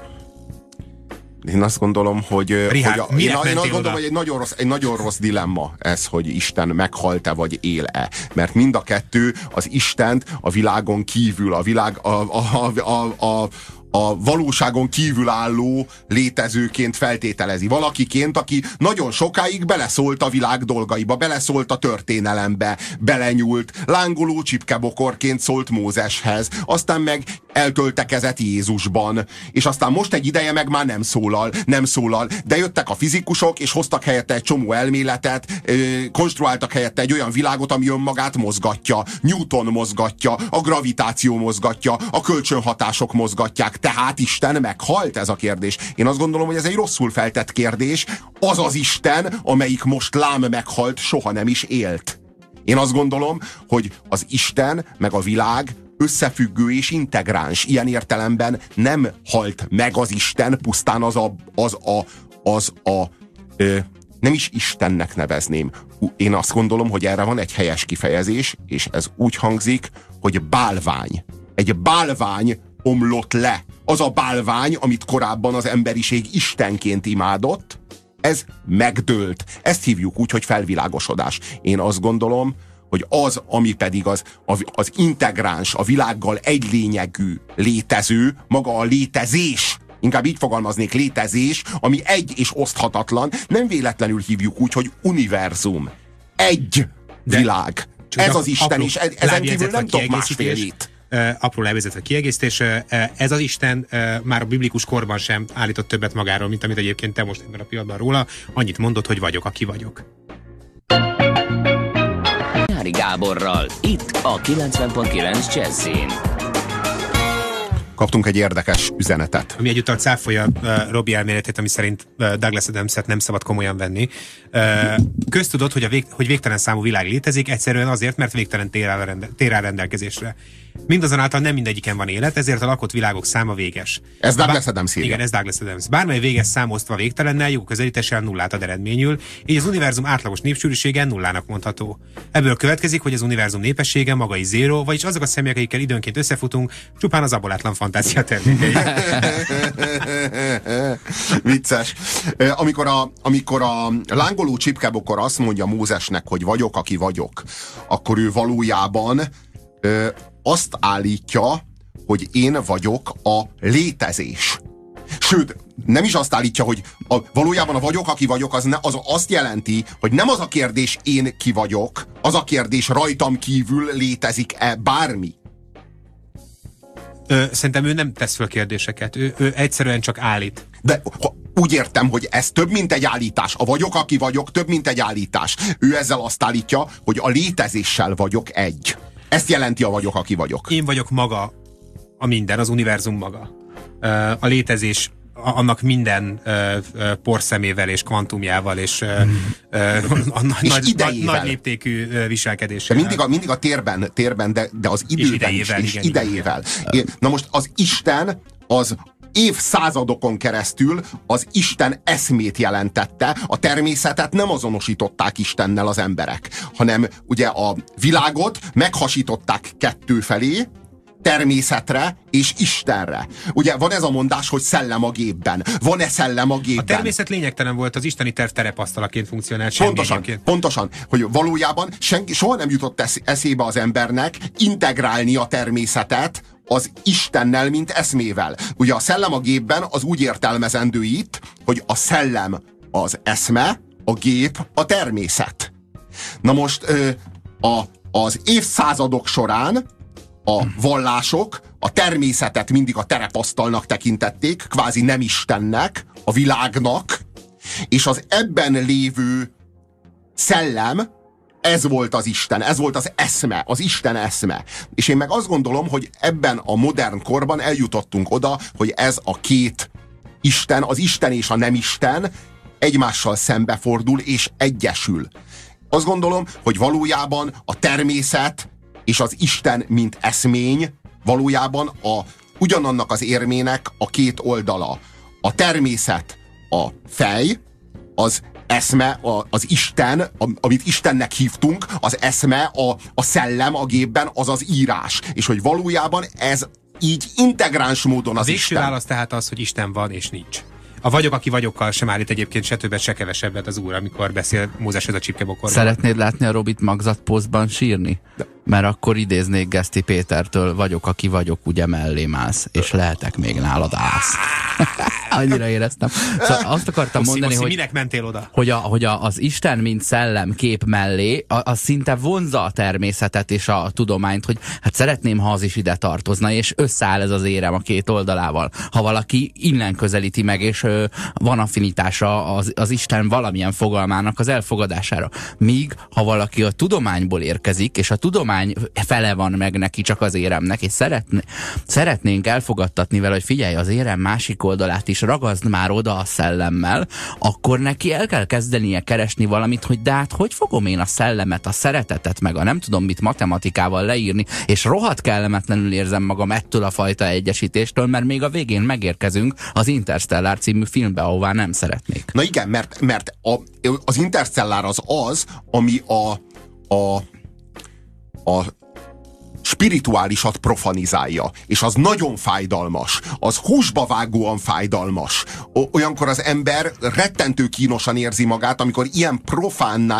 Én azt gondolom, hogy, Richard, én azt gondolom, hogy egy nagyon rossz dilemma ez, hogy Isten meghalt-e vagy él-e. Mert mind a kettő az Istent a világon kívül, a valóságon kívül álló létezőként feltételezi. Valakiként, aki nagyon sokáig beleszólt a világ dolgaiba, beleszólt a történelembe, belenyúlt, lángoló csipkebokorként szólt Mózeshez, aztán meg eltöltekezett Jézusban, és aztán most egy ideje meg már nem szólal, de jöttek a fizikusok, és hoztak helyette egy csomó elméletet, konstruáltak helyette egy olyan világot, ami önmagát mozgatja, Newton mozgatja, a gravitáció mozgatja, a kölcsönhatások mozgatják. Tehát Isten meghalt? Ez a kérdés. Én azt gondolom, hogy ez egy rosszul feltett kérdés. Az az Isten, amelyik most lám meghalt, soha nem is élt. Én azt gondolom, hogy az Isten meg a világ összefüggő és integráns. Ilyen értelemben nem halt meg az Isten, pusztán nem is Istennek nevezném. Én azt gondolom, hogy erre van egy helyes kifejezés, és ez úgy hangzik, hogy bálvány. Egy bálvány omlott le. Az a bálvány, amit korábban az emberiség istenként imádott, ez megdőlt. Ezt hívjuk úgy, hogy felvilágosodás. Én azt gondolom, hogy az, ami pedig az integráns, a világgal egy lényegű létező, maga a létezés, inkább így fogalmaznék, létezés, ami egy és oszthatatlan, nem véletlenül hívjuk úgy, hogy univerzum. Egy világ. Ez az Isten, és ezen kívül nem tudok másfélét. Apró levezetve kiegészítés. Ez az Isten már a biblikus korban sem állított többet magáról, mint amit egyébként te most ebben a pillanatban róla. Annyit mondott, hogy vagyok, aki vagyok. Nyári Gáborral, itt a 90.9 Jazzin. Kaptunk egy érdekes üzenetet. Ami egyúttal cáfolja Robi elméletét, ami szerint Douglas Adams-et nem szabad komolyan venni. Köztudott, hogy végtelen számú világ létezik, egyszerűen azért, mert végtelen tér áll rendelkezésre. Mindazonáltal nem mindegyiken van élet, ezért a lakott világok száma véges. Ez Douglas Adams írja. Igen, ez Douglas Adams. Bármely véges szám osztva végtelennel, jó közelítéssel nullát ad eredményül, így az univerzum átlagos népsűrűsége nullának mondható. Ebből következik, hogy az univerzum népessége maga is zéró, vagyis azok a személyek, akikkel időnként összefutunk, csupán az abolátlan fantázia termékei. Vicces. Amikor a lángoló csipkebokor azt mondja Mózesnek, hogy vagyok, aki vagyok, akkor ő valójában azt állítja, hogy én vagyok a létezés. Sőt, nem is azt állítja, hogy valójában a vagyok, aki vagyok, az azt jelenti, hogy nem az a kérdés, én ki vagyok, az a kérdés, rajtam kívül létezik-e bármi. Szerintem ő nem tesz fel kérdéseket, ő egyszerűen csak állít. De úgy értem, hogy ez több, mint egy állítás. A vagyok, aki vagyok, több, mint egy állítás. Ő ezzel azt állítja, hogy a létezéssel vagyok egy. Ezt jelenti a vagyok, aki vagyok. Én vagyok maga a minden, az univerzum maga. A létezés annak minden porszemével és kvantumjával és nagy léptékű viselkedéssel. De mindig a térben, de az időben és idejével. Na most az Isten az évszázadokon keresztül az Isten eszmét jelentette, a természetet nem azonosították Istennel az emberek, hanem ugye a világot meghasították kettő felé, természetre és Istenre. Ugye van ez a mondás, hogy szellem a gépben. Van-e szellem a gépben? A természet lényegtelen volt, az isteni terv terepasztalaként funkcionált. Pontosan, hogy valójában soha nem jutott eszébe az embernek integrálni a természetet az Istennel, mint eszmével. Ugye a szellem a gépben az úgy értelmezendő itt, hogy a szellem az eszme, a gép a természet. Na most az évszázadok során a vallások a természetet mindig a terepasztalnak tekintették, kvázi nem Istennek, a világnak, és az ebben lévő szellem, ez volt az Isten, ez volt az eszme, az Isten eszme. És én meg azt gondolom, hogy ebben a modern korban eljutottunk oda, hogy ez a két Isten, az Isten és a nem Isten egymással szembefordul és egyesül. Azt gondolom, hogy valójában a természet és az Isten, mint eszmény, valójában ugyanannak az érmének a két oldala. A természet a fej, az eszme, az Isten, amit Istennek hívtunk, az eszme, a szellem a gépben, az az írás. És hogy valójában ez így integráns módon az végső Isten. válasz tehát az, hogy Isten van és nincs. A vagyok, aki vagyokkal sem állít egyébként se többet, se kevesebbet az úr, amikor beszél Mózeshez a csipkebokorban. Szeretnéd látni a Robit magzatposztban sírni? Mert akkor idéznék Geszti Pétertől, vagyok, aki vagyok, ugye mellém állsz, és lehetek még nálad állsz. Annyira éreztem. Szóval azt akartam mondani, hogy minek mentél oda? Hogy az Isten, mint szellem kép mellé, az szinte vonzza a természetet és a tudományt, hogy hát szeretném, ha az is ide tartozna, és összeáll ez az érem a két oldalával. Ha valaki innen közelíti meg, és van affinitása az Isten valamilyen fogalmának az elfogadására. Míg, ha valaki a tudományból érkezik, és a tudomány fele van meg neki csak az éremnek, és szeretnénk elfogadtatni vele, hogy figyelj, az érem másik oldalát is ragaszd már oda a szellemmel, akkor neki el kell kezdenie keresni valamit, hogy de hát hogy fogom én a szellemet, a szeretetet, meg a nem tudom mit matematikával leírni, és rohadt kellemetlenül érzem magam ettől a fajta egyesítéstől, mert még a végén megérkezünk az Interstellar című filmbe, ahová nem szeretnék. Na igen, mert az Interstellar az, ami a spirituálisat profanizálja, és az nagyon fájdalmas, az húsba vágóan fájdalmas. Olyankor az ember rettentő kínosan érzi magát, amikor ilyen profánná,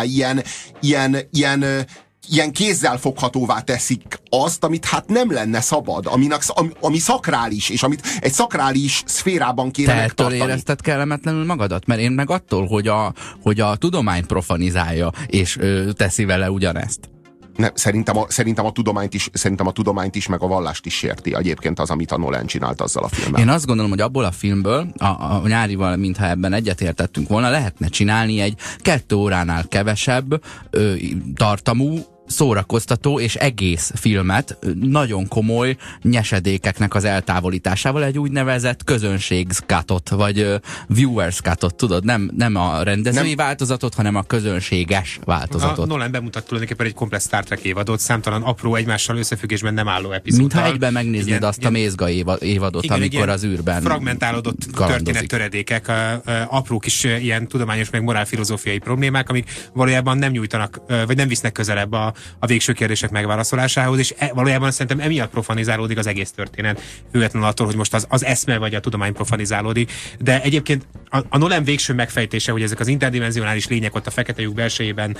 ilyen kézzel foghatóvá teszik azt, amit hát nem lenne szabad, ami szakrális, és amit egy szakrális szférában kéne megtartani. Te ettől érezted kellemetlenül magadat? Mert én meg attól, hogy a tudomány profanizálja, és teszi vele ugyanezt. Nem, szerintem a tudományt is, meg a vallást is sérti egyébként az, amit a Nolan csinált azzal a filmmel. Én azt gondolom, hogy abból a filmből, a Nyárival, mintha ebben egyetértettünk volna, lehetne csinálni egy 2 óránál kevesebb tartamú, szórakoztató és egész filmet nagyon komoly nyesedékeknek az eltávolításával, egy úgynevezett közönségszkátot, vagy viewers cutot, tudod, nem a rendezői változatot, hanem a közönséges változatot. A Nolan bemutat tulajdonképpen egy komplex Star Trek évadot, számtalan apró egymással összefüggésben nem álló epizóddal. Mintha egyben megnéznéd azt a mézga évadot, igen, amikor az űrben fragmentálódott történettöredékek, apró kis ilyen tudományos meg morálfilozófiai problémák, amik valójában nem nyújtanak, vagy nem visznek közelebb a végső kérdések megválaszolásához, és valójában szerintem emiatt profanizálódik az egész történet, függetlenül attól, hogy most az eszme vagy a tudomány profanizálódik. De egyébként a Nolan végső megfejtése, hogy ezek az interdimensionális lények ott a fekete lyuk belsejében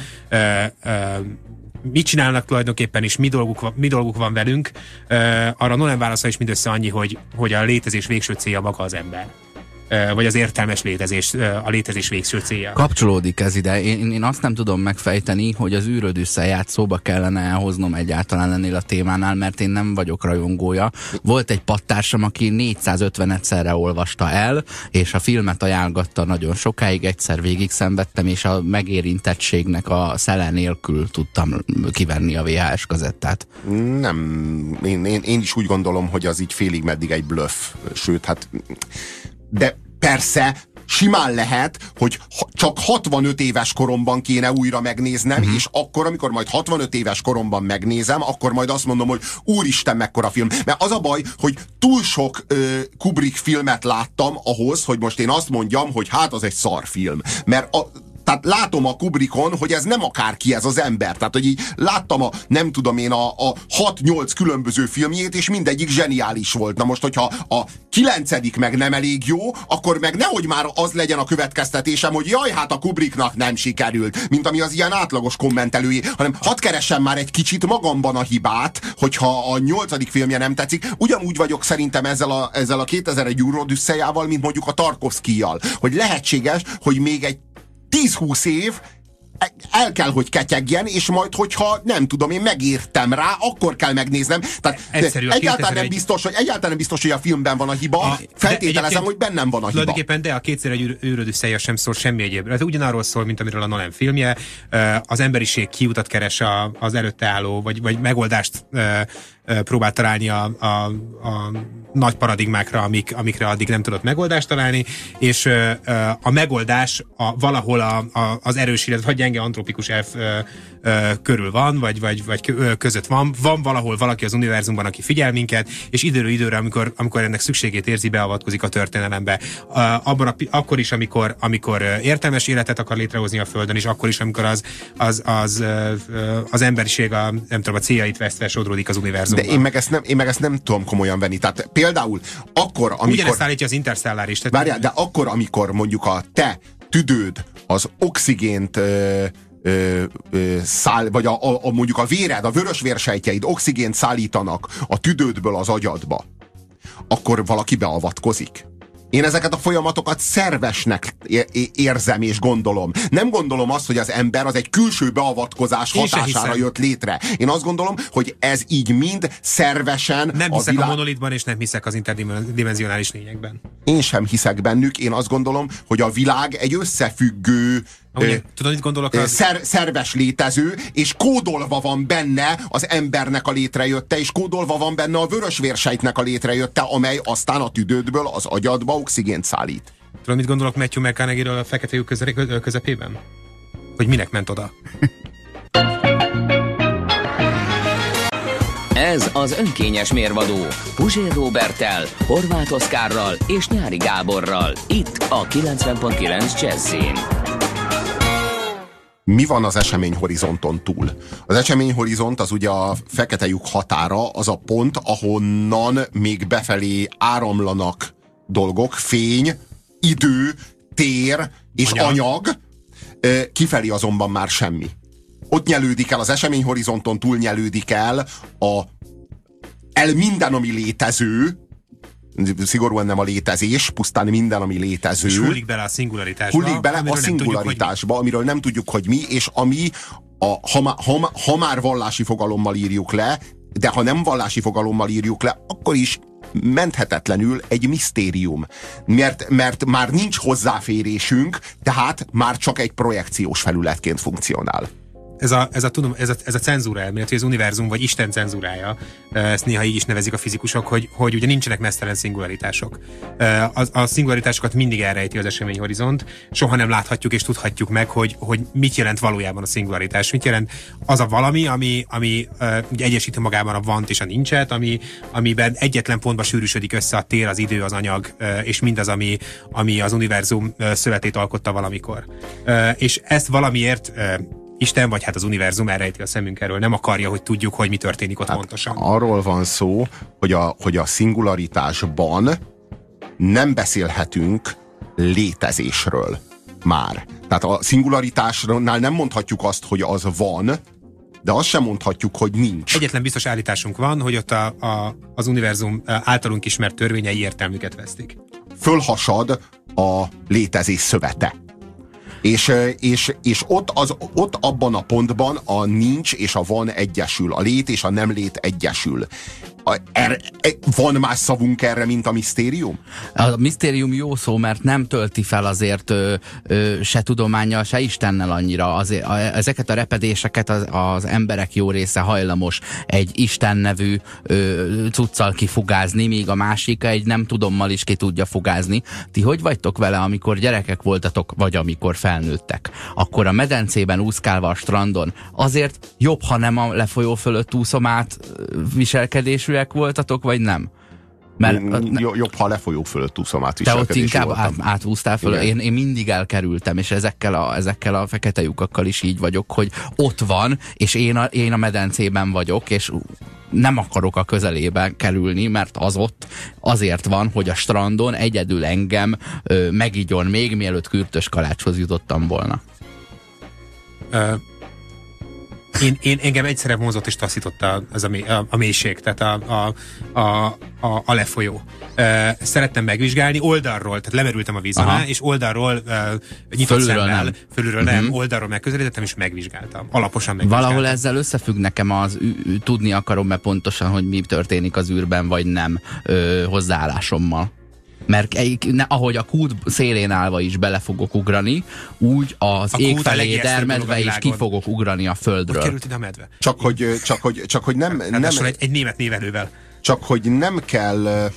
mit csinálnak tulajdonképpen, és mi dolguk van velünk, arra Nolan válasza is mindössze annyi, hogy a létezés végső célja maga az ember. Vagy az értelmes létezés, a létezés végső célja. Kapcsolódik ez ide. Én azt nem tudom megfejteni, hogy az űrödüsszeját szóba kellene elhoznom egyáltalán ennél a témánál, mert én nem vagyok rajongója. Volt egy pattársam, aki 450 egyszerre olvasta el, és a filmet ajánlgatta nagyon sokáig, egyszer végig szenvedtem, és a megérintettségnek a szele nélkül tudtam kivenni a VHS kazettát. Nem, én is úgy gondolom, hogy az így félig meddig egy bluff, sőt, hát de persze, simán lehet, hogy csak 65 éves koromban kéne újra megnéznem, és akkor, amikor majd 65 éves koromban megnézem, akkor majd azt mondom, hogy úristen, mekkora film. Mert az a baj, hogy túl sok Kubrick filmet láttam ahhoz, hogy most én azt mondjam, hogy hát az egy szarfilm. Mert tehát látom a Kubrickon, hogy ez nem akárki ez az ember. Tehát, hogy így láttam nem tudom én, a 6-8 különböző filmjét, és mindegyik zseniális volt. Na most, hogyha a 9. meg nem elég jó, akkor meg nehogy már az legyen a következtetésem, hogy jaj, hát a Kubricknak nem sikerült, mint ami az ilyen átlagos kommentelői, hanem hadd keressem már egy kicsit magamban a hibát, hogyha a 8. filmje nem tetszik. Ugyanúgy vagyok szerintem ezzel a 2001 űrodüsszejával, mint mondjuk a Tarkovszkijjal, hogy lehetséges, hogy még egy 10-20 év el kell, hogy ketyegjen, és majd, hogyha nem tudom, én megértem rá, akkor kell megnéznem. Tehát egyáltalán nem biztos, hogy a filmben van a hiba. Feltételezem, hogy bennem van a hiba. Tulajdonképpen, de a 2001 űrödüsszeje sem szól semmi egyébről. Ez ugyanarról szól, mint amiről a Nolan filmje. Az emberiség kiutat keres az előtte álló, vagy megoldást próbál találni a nagy paradigmákra, amikre addig nem tudott megoldást találni, és a megoldás valahol az erős, illetve vagy gyenge antropikus elf körül van, vagy között van valahol valaki az univerzumban, aki figyel minket, és időről időre, amikor ennek szükségét érzi, beavatkozik a történelembe. Akkor is, amikor értelmes életet akar létrehozni a Földön, és akkor is, amikor az emberiség a céljait vesztve sodródik az univerzumban. De én meg ezt nem tudom komolyan venni. Tehát például akkor, amikor... Ugyanezt állítja az Interstellar is. Várjál, de akkor, amikor mondjuk a te tüdőd az oxigént vagy mondjuk a véred, a vörösvérsejtjeid oxigént szállítanak a tüdődből az agyadba, akkor valaki beavatkozik. Én ezeket a folyamatokat szervesnek érzem és gondolom. Nem gondolom azt, hogy az ember az egy külső beavatkozás hatására jött létre. Én azt gondolom, hogy ez így mind szervesen... Nem hiszek a monolitban, és nem hiszek az interdimenzionális lényekben. Én sem hiszek bennük. Én azt gondolom, hogy a világ egy összefüggő, tudod, mit gondolok? Szerves létező, és kódolva van benne az embernek a létrejötte, és kódolva van benne a vörösvérsejtnek a létrejötte, amely aztán a tüdődből az agyadba oxigént szállít. Tudod, mit gondolok Matthew McConaughey-ről a Fekete lyuk közepében? Hogy minek ment oda? Ez az önkényes mérvadó Puzsér Róberttel, Horváth Oszkárral és Nyári Gáborral. Itt a 90.9 Jazzin. Mi van az eseményhorizonton túl? Az eseményhorizont az ugye a fekete lyuk határa, az a pont, ahonnan még befelé áramlanak dolgok, fény, idő, tér és anyag. Kifelé azonban már semmi. Ott nyelődik el, az eseményhorizonton túl nyelődik el minden, ami létező, szigorúan nem a létezés, pusztán minden, ami létező. És hullik bele a szingularitásba. Hullik bele a szingularitásba, amiről nem tudjuk, hogy mi, és ami, ha már vallási fogalommal írjuk le, de ha nem vallási fogalommal írjuk le, akkor is menthetetlenül egy misztérium. Mert már nincs hozzáférésünk, tehát már csak egy projekciós felületként funkcionál. Ez a cenzúra elmélet, hogy az univerzum vagy Isten cenzúrája, ezt néha így is nevezik a fizikusok, hogy ugye nincsenek meztelen szingularitások. A szingularitásokat mindig elrejti az eseményhorizont, soha nem láthatjuk és tudhatjuk meg, hogy mit jelent valójában a szingularitás, mit jelent az a valami, ami ugye egyesíti magában a vant és a nincset, amiben egyetlen pontba sűrűsödik össze a tér, az idő, az anyag, és mindaz, ami az univerzum szövetét alkotta valamikor. És ezt valamiért Isten, vagy hát az univerzum elrejti a szemünk erről, nem akarja, hogy tudjuk, hogy mi történik ott pontosan. Arról van szó, hogy a szingularitásban nem beszélhetünk létezésről már. Tehát a szingularitásnál nem mondhatjuk azt, hogy az van, de azt sem mondhatjuk, hogy nincs. Egyetlen biztos állításunk van, hogy ott az univerzum általunk ismert törvényei értelmüket vesztik. Fölhasad a létezés szövete. És ott abban a pontban a nincs és a van egyesül, a lét és a nem lét egyesül. Van más szavunk erre, mint a misztérium? A misztérium jó szó, mert nem tölti fel azért se tudománnyal, se Istennel annyira. Ezeket a repedéseket az emberek jó része hajlamos egy Isten nevű cuccal kifugázni, míg a másik egy nem tudommal is ki tudja fugázni. Ti hogy vagytok vele, amikor gyerekek voltatok, vagy amikor felnőttek? Akkor a medencében úszkálva a strandon azért jobb, ha nem a lefolyó fölött úszom át viselkedésűek voltatok, vagy nem? Mert jobb, ha a lefolyó fölött úszom át. te ott inkább átúsztál föl. Én mindig elkerültem, és ezekkel a fekete lyukakkal is így vagyok, hogy ott van, és én a medencében vagyok, és nem akarok a közelébe kerülni, mert az ott azért van, hogy a strandon egyedül engem megigyon még, mielőtt Kürtös Kalácshoz jutottam volna. Engem egyszerre vonzott és taszított a mélység, tehát a lefolyó. Szerettem megvizsgálni oldalról, tehát lemerültem a víz alá, és oldalról nyitott szemmel, fölülről nem, oldalról megközelítettem, és megvizsgáltam. Alaposan megvizsgáltam. Valahol ezzel összefügg nekem tudni akarom-e pontosan, hogy mi történik az űrben, vagy nem hozzáállásommal. Mert ahogy a kút szélén állva is bele fogok ugrani, úgy az ég felé dermedve is ki fogok ugrani a földről. Hogy került ide a medve? Csak hogy nem egy német névelővel. Csak hogy nem kell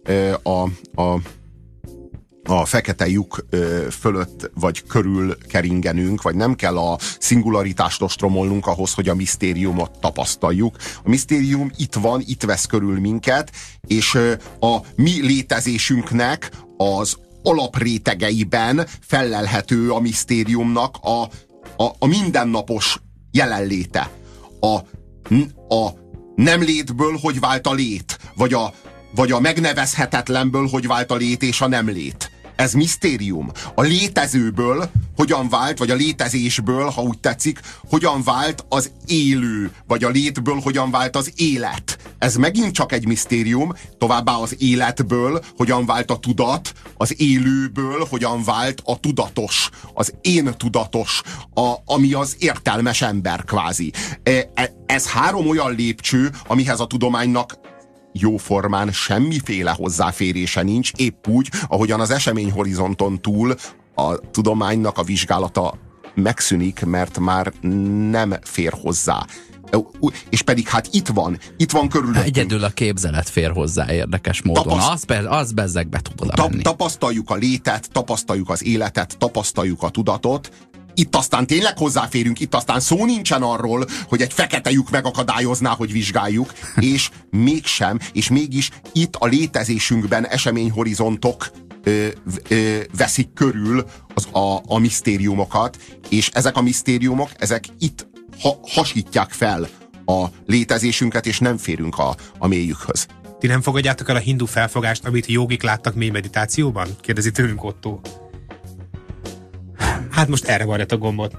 a fekete lyuk fölött vagy körül keringenünk, vagy nem kell a szingularitást ostromolnunk ahhoz, hogy a misztériumot tapasztaljuk. A misztérium itt van, itt vesz körül minket, és a mi létezésünknek az alaprétegeiben fellelhető a misztériumnak a mindennapos jelenléte. A nem létből hogy vált a lét, vagy a megnevezhetetlenből hogy vált a lét és a nem lét. Ez misztérium. A létezőből hogyan vált, vagy a létezésből, ha úgy tetszik, hogyan vált az élő, vagy a létből hogyan vált az élet. Ez megint csak egy misztérium, továbbá az életből hogyan vált a tudat, az élőből hogyan vált a tudatos, az én tudatos, ami az értelmes ember kvázi. Ez három olyan lépcső, amihez a tudománynak jóformán semmiféle hozzáférése nincs, épp úgy, ahogyan az eseményhorizonton túl a tudománynak a vizsgálata megszűnik, mert már nem fér hozzá. És pedig hát itt van körülöttünk. Egyedül a képzelet fér hozzá érdekes módon. Az bezzeg be tud oda menni. Tapasztaljuk a létet, tapasztaljuk az életet, tapasztaljuk a tudatot. Itt aztán tényleg hozzáférünk, itt aztán szó nincsen arról, hogy egy fekete lyuk megakadályozná, hogy vizsgáljuk, és mégsem, és mégis itt a létezésünkben eseményhorizontok veszik körül a misztériumokat, és ezek a misztériumok, ezek itt hasítják fel a létezésünket, és nem férünk a mélyükhöz. Ti nem fogadjátok el a hindu felfogást, amit jogik láttak mély meditációban? Kérdezi tőlünk Otto. Hát most erre varjat a gombot.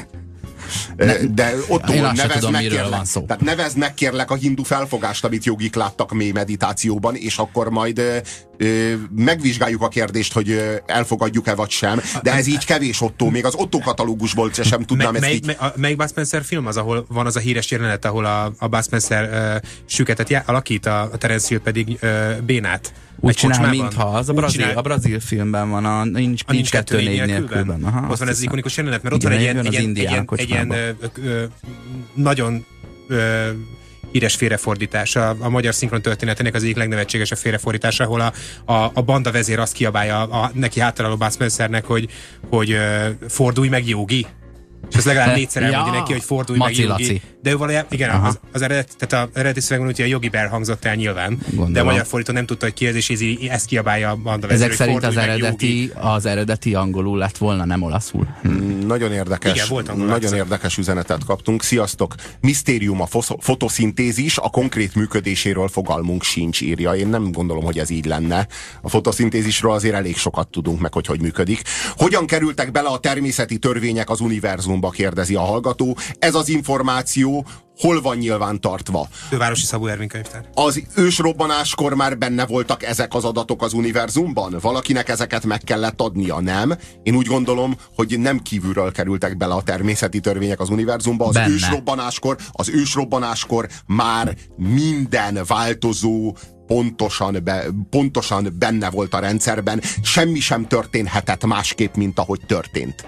De Otto, nevezd meg, kérlek. Tehát nevezd meg, kérlek, a hindu felfogást, amit jogik láttak mély meditációban, és akkor majd megvizsgáljuk a kérdést, hogy elfogadjuk-e vagy sem. De ez így kevés, Otto. Még az Otto katalógusból sem tudnám ezt így... Melyik Bud Spencer film az, ahol van az a híres jelenet, ahol a Bud Spencer süketet alakít, a Terence Hill pedig bénát? Úgy csinál, mintha az a brazil filmben van, nincs 2-4 nélkülben. Ott van ez az ikonikus jelenet, mert ott van egy ilyen nagyon híres félrefordítás. A magyar szinkron történetének az egyik legnevetségesebb félrefordítása, ahol a banda vezér azt kiabálja neki hátraálló Bud Spencernek, hogy fordulj meg, Jogi. És ez legalább 4-szer elmondja neki, hogy fordulj meg, Jogi. De ő valójában, igen, az eredeti szövegben ugye a Yogi Bear hangzott el nyilván, gondolom. De a magyar fordító nem tudta, hogy ki ez, és ezt kiabálja a banda vezér, ezek szerint az eredeti angolul lett volna, nem olaszul. Nagyon érdekes, igen, nagyon érdekes üzenetet kaptunk. Sziasztok! Misztérium a fotoszintézis, a konkrét működéséről fogalmunk sincs, írja. Én nem gondolom, hogy ez így lenne. A fotoszintézisről azért elég sokat tudunk meg, hogy működik. Hogyan kerültek bele a természeti törvények az univerzumba, kérdezi a hallgató. Ez az információ hol van nyilvántartva? Fővárosi Szabó Ervin könyvtár. Az ősrobbanáskor már benne voltak ezek az adatok az univerzumban? Valakinek ezeket meg kellett adnia, nem? Én úgy gondolom, hogy nem kívülről kerültek bele a természeti törvények az univerzumba. Az ősrobbanáskor már minden változó pontosan benne volt a rendszerben. Semmi sem történhetett másképp, mint ahogy történt.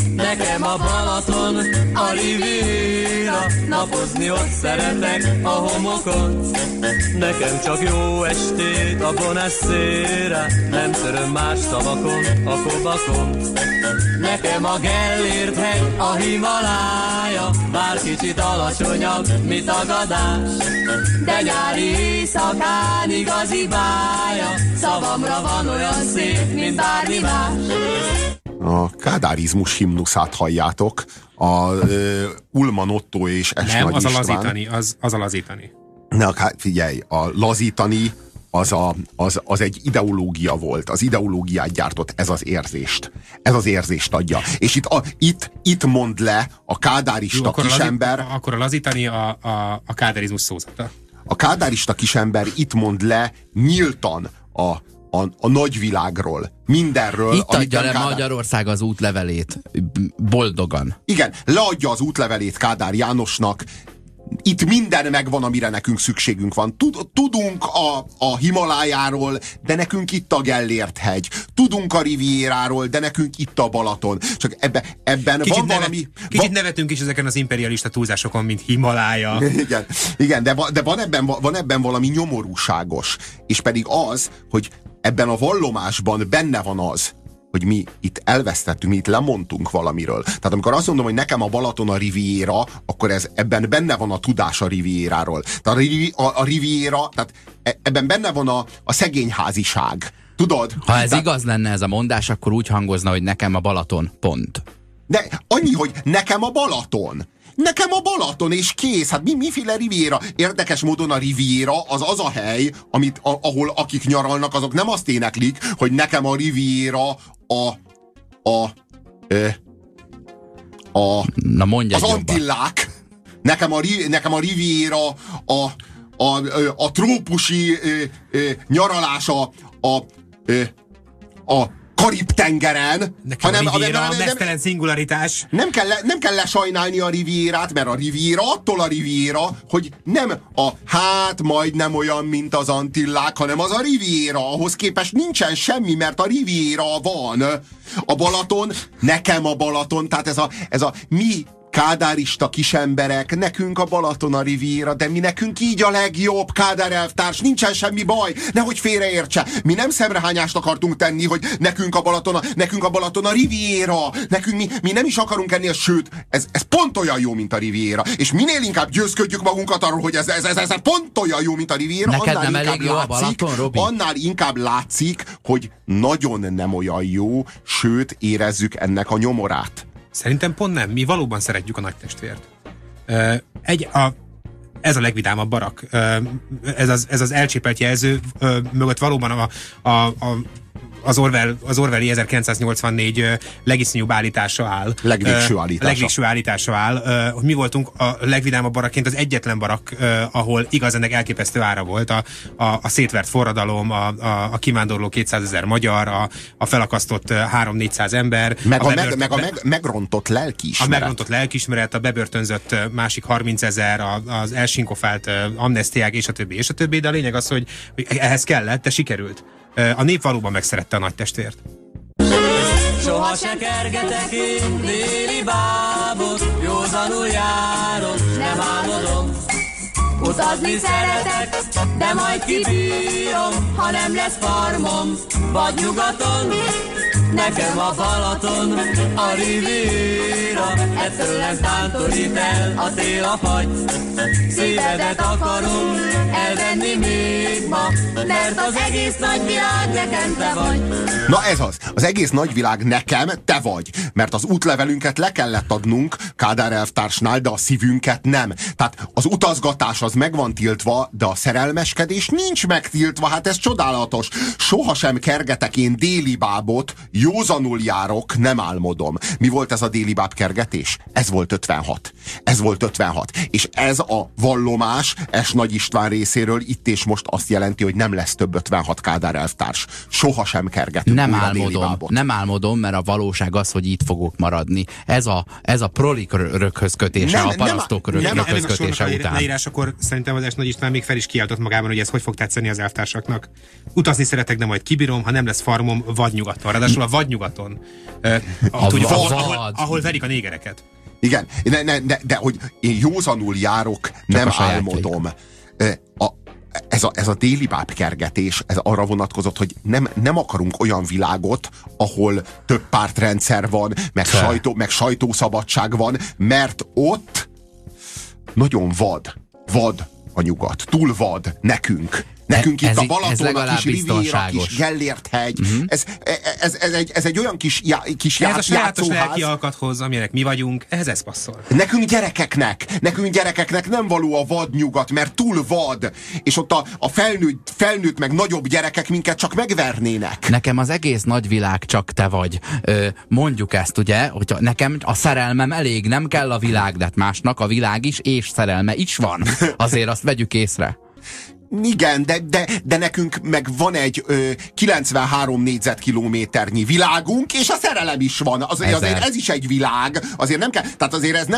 Nekem a Balaton, a Riviera, napozni ott szeretek a homokon. Nekem csak jó estét a Bonacera, nem töröm más szavakon, a kobakon. Nekem a Gellért hegy, a Himalája, bár kicsit alacsonyabb, mi tagadás. De nyári éjszakán igazi bája, szavamra van olyan szép, mint bármi más. A kádárizmus himnuszát halljátok, a Ulman Otto és S. Nem, Nagy az István. a lazítani, az a lazítani. Figyelj, a lazítani az egy ideológia volt. Az ideológiát gyártott, ez az érzést. Ez az érzést adja. És itt mond le a kádárista kisember. Akkor a lazítani a kádárizmus szózata. A kádárista kisember itt mond le nyíltan a nagyvilágról, mindenről. Itt adja le Magyarország az útlevelét. Boldogan. Igen, leadja az útlevelét Kádár Jánosnak. Itt minden megvan, amire nekünk szükségünk van. Tudunk a Himalájáról, de nekünk itt a Gellért hegy. Tudunk a Rivieráról, de nekünk itt a Balaton. Csak ebben van valami... Kicsit nevetünk is ezeken az imperialista túlzásokon, mint Himalája. Igen, de van ebben valami nyomorúságos. És pedig az, hogy ebben a vallomásban benne van az, hogy mi itt elvesztettünk, mi itt lemondtunk valamiről. Tehát amikor azt mondom, hogy nekem a Balaton a Riviera, akkor ebben benne van a tudás a Rivieráról. Tehát a Riviera, tehát ebben benne van a szegényháziság. Tudod? Ha ez igaz lenne ez a mondás, akkor úgy hangozna, hogy nekem a Balaton, pont. De annyi, hogy nekem a Balaton. Nekem a Balaton, és kész. Hát miféle Riviera? Érdekes módon a Riviera az a hely, ahol akik nyaralnak, azok nem azt éneklik, hogy nekem a Riviera Na mondja az Antillák. Nekem a Riviera a trópusi nyaralása a Karib-tengeren. Nekem a Riviera a mesztelen szingularitás. Nem kell lesajnálni a Rivierát, mert a Riviera attól a Riviera, hogy nem majd nem olyan, mint az Antillák, hanem az a Riviera. Ahhoz képest nincsen semmi, mert a Riviera van. A Balaton, nekem a Balaton, tehát ez a mi kádárista kisemberek, nekünk a Balaton a Riviera, de mi nekünk így a legjobb, Kádár elvtárs, nincsen semmi baj, nehogy félreértse. Mi nem szemrehányást akartunk tenni, hogy nekünk a Balaton a Riviera, nekünk mi nem is akarunk ennél, sőt, ez pont olyan jó, mint a Riviera, és minél inkább győzködjük magunkat arról, hogy ez pont olyan jó, mint a Riviera, neked nem elég jó a Balaton, Robi? Annál inkább látszik, hogy nagyon nem olyan jó, sőt, érezzük ennek a nyomorát. Szerintem pont nem. Mi valóban szeretjük a nagytestvért. Ez a legvidámabb barak. Ez az elcsépelt jelző mögött valóban az Orwelli 1984 legiszonyúbb állítása áll. Legvégső állítása áll. Hogy mi voltunk a legvidámabb barakként az egyetlen barak, ahol igaz ennek elképesztő ára volt. A szétvert forradalom, a kivándorló 200 000 magyar, a felakasztott 300-400 ember. Meg a megrontott lelkiismeret. A megrontott lelkiismeret, a bebörtönzött másik 30 000, az elsinkofált amnesztiák, és a többi. De a lényeg az, hogy ehhez kellett, de sikerült. A nép valóban megszerette a nagytestvért. Soha se kergetek én déli bábot, józanul járok, nem álmodom. Utazni szeretek, de majd kibírom, ha nem lesz farmom, vagy nyugaton. Nekem a Balaton, a Riviera, ettől nem tántorít el a tél a fagy. Szívedet akarom elvenni még ma, mert az egész nagyvilág nekem te vagy. Na ez az egész nagyvilág nekem te vagy, mert az útlevelünket le kellett adnunk Kádár elvtársnál, de a szívünket nem. Tehát az utazgatás az meg van tiltva, de a szerelmeskedés nincs megtiltva, hát ez csodálatos. Sohasem kergetek én déli bábot, józanul járok, nem álmodom. Mi volt ez a déli báb kergetés? és ez volt 56. Ez volt 56. És ez a vallomás S. Nagy István részéről itt és most azt jelenti, hogy nem lesz több 56 Kádár elvtárs. Soha sem kergetünk Nem álmodom, mert a valóság az, hogy itt fogok maradni. Ez a prolik röghöz kötése, a parasztok röghöz kötése után. Leírásakor szerintem az S. Nagy István még fel is kiáltott magában, hogy ez hogy fog tetszeni az elvtársaknak. Utazni szeretek, de majd kibírom, ha nem lesz farmom vadnyugaton. Ráadásul a vadnyugaton, ahol verik a négereket. Igen, de hogy én józanul járok, nem álmodom. Ez a déli bábkergetés, ez arra vonatkozott, hogy nem akarunk olyan világot, ahol több pártrendszer van, meg sajtószabadság van, mert ott nagyon vad a nyugat. Túl vad nekünk. Nekünk itt a Balaton, a kis Riviera, kis Gellért hegy. Ez egy olyan kis játszóház. Ez a sajátos lelki alkathoz, amilyenek mi vagyunk, ehhez ez passzol. Nekünk gyerekeknek nem való a vad nyugat, mert túl vad. És ott a felnőtt meg nagyobb gyerekek minket csak megvernének. Nekem az egész nagyvilág csak te vagy. Mondjuk ezt, ugye, hogy nekem a szerelmem elég, nem kell a világ, de hát másnak a világ is, és szerelme is van. Azért azt vegyük észre. Igen, de nekünk meg van egy 93 négyzetkilométernyi világunk, és a szerelem is van. Azért ez is egy világ. Azért nem kell, tehát azért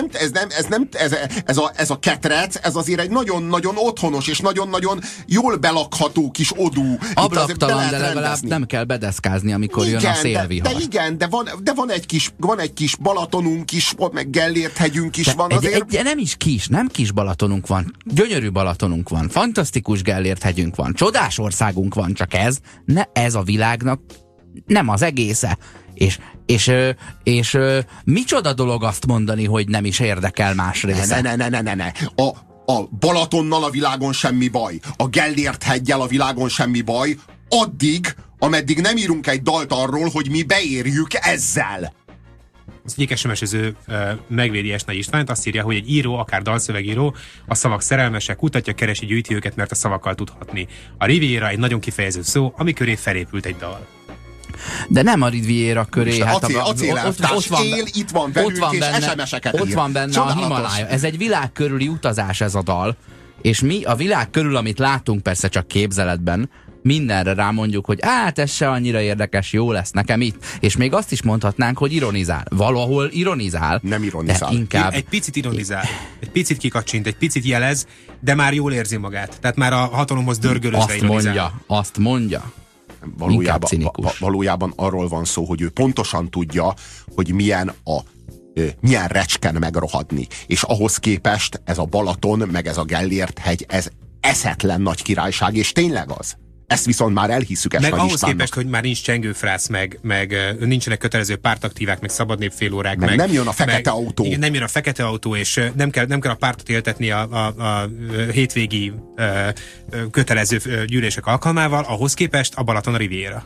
ez a ketrec, ez azért egy nagyon-nagyon otthonos, és nagyon-nagyon jól belakható kis odú. Ablaktalan, de legalább nem kell bedeszkázni, amikor jön a szélvihar. De van egy kis Balatonunk is, meg Gellért hegyünk is van azért. Nem kis Balatonunk van. Gyönyörű Balatonunk van. Fantasztikus Gellért hegyünk van. Csodás országunk van, csak ez a világnak nem az egésze. És micsoda dolog azt mondani, hogy nem is érdekel más része. Ne. A Balatonnal a világon semmi baj. A Gellért heggyel a világon semmi baj. Addig, ameddig nem írunk egy dalt arról, hogy mi beérjük ezzel. Az egyik SMS-ező megvédi S. Nagy Istvánt, azt írja, hogy egy író, akár dalszövegíró, a szavak szerelmesek, kutatja, keresi, gyűjti őket, mert a szavakkal tudhatni. A Riviera egy nagyon kifejező szó, ami köré felépült egy dal. De nem a Riviera köré. Itt van velünk, és SMS-eket ír. Ott van benne a Himalája. Ez egy világ körüli utazás ez a dal, és mi a világ körül, amit látunk persze csak képzeletben, mindenre rámondjuk, hogy ez se annyira érdekes, jó lesz nekem itt. És még azt is mondhatnánk, hogy ironizál. Valahol ironizál. Nem ironizál. Inkább... Egy picit ironizál. Egy picit kikacsint, egy picit jelez, de már jól érzi magát. Tehát már a hatalomhoz dörgölözve ironizál. Azt mondja. Valójában arról van szó, hogy ő pontosan tudja, hogy milyen recsken megrohadni. És ahhoz képest ez a Balaton, meg ez a Gellért hegy, ez eszetlen nagy királyság, és tényleg az. Ezt viszont már elhisszük meg ahhoz képest, hogy már nincs csengőfrász, meg nincsenek kötelező pártaktívák, meg szabadnépfélórák. Meg nem jön a fekete autó. Igen, nem jön a fekete autó, és nem kell a pártot éltetni a hétvégi kötelező gyűlések alkalmával, ahhoz képest a Balaton a Riviera.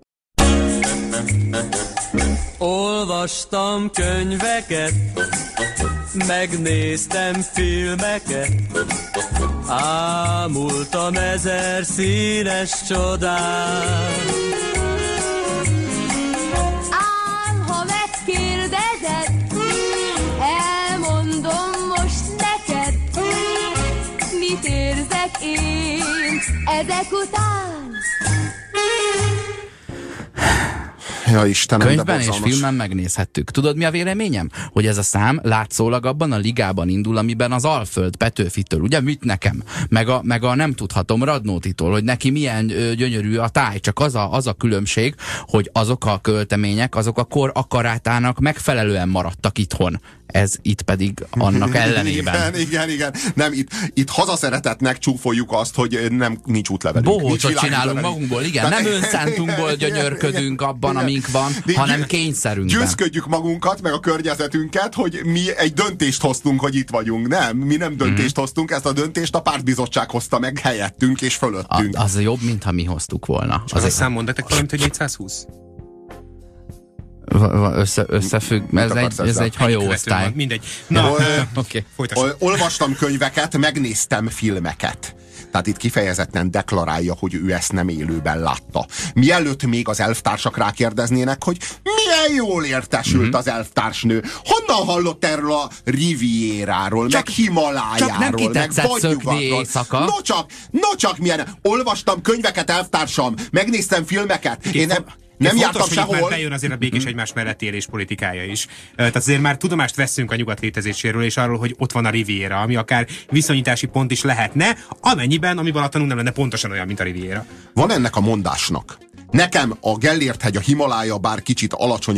Olvastam könyveket, megnéztem filmeket, ámultam ezer színes csodát. Ám ha megkérdezed, elmondom most neked, mit érzek én ezek után. Ja, Istenem, könyvben és filmben megnézhettük. Tudod, mi a véleményem? Hogy ez a szám látszólag abban a ligában indul, amiben az Alföld Petőfitől, ugye mit nekem? Meg a nem tudhatom Radnótitól, hogy neki milyen gyönyörű a táj. Csak az a különbség, hogy azok a költemények, azok a kor akarátának megfelelően maradtak itthon. Ez itt pedig annak ellenében. Igen. Nem, itt hazaszeretetnek csúfoljuk azt, hogy nincs útlevelünk. Bohócsot csinálunk magunkból, igen. Nem önszántunkból gyönyörködünk abban, amink van, hanem kényszerünkben. Győzködjük magunkat, meg a környezetünket, hogy mi egy döntést hoztunk, hogy itt vagyunk. Nem, mi nem döntést hoztunk, ezt a döntést a pártbizottság hozta meg helyettünk és fölöttünk. Az jobb, mintha mi hoztuk volna. Az egy szám mondatok valamit, hogy 420? Összefügg, ez egy hajóosztály. Mindegy. Na, okay. Olvastam könyveket, megnéztem filmeket. Tehát itt kifejezetten deklarálja, hogy ő ezt nem élőben látta. Mielőtt még az elvtársak rákérdeznének, hogy milyen jól értesült az elvtársnő. Honnan hallott erről a Rivieráról, meg Himalájáról, meg Vadnyugatról? No csak milyen. Olvastam könyveket, elvtársam, megnéztem filmeket. Én nem jártam sehol. Már bejön azért a békés egymás mellett élés politikája is. Tehát azért már tudomást veszünk a nyugat létezéséről, és arról, hogy ott van a Riviera, ami akár viszonyítási pont is lehetne, amennyiben, ami Balatonunk nem lenne pontosan olyan, mint a Riviera. Van ennek a mondásnak. Nekem a Gellért-hegy, a Himalája bár kicsit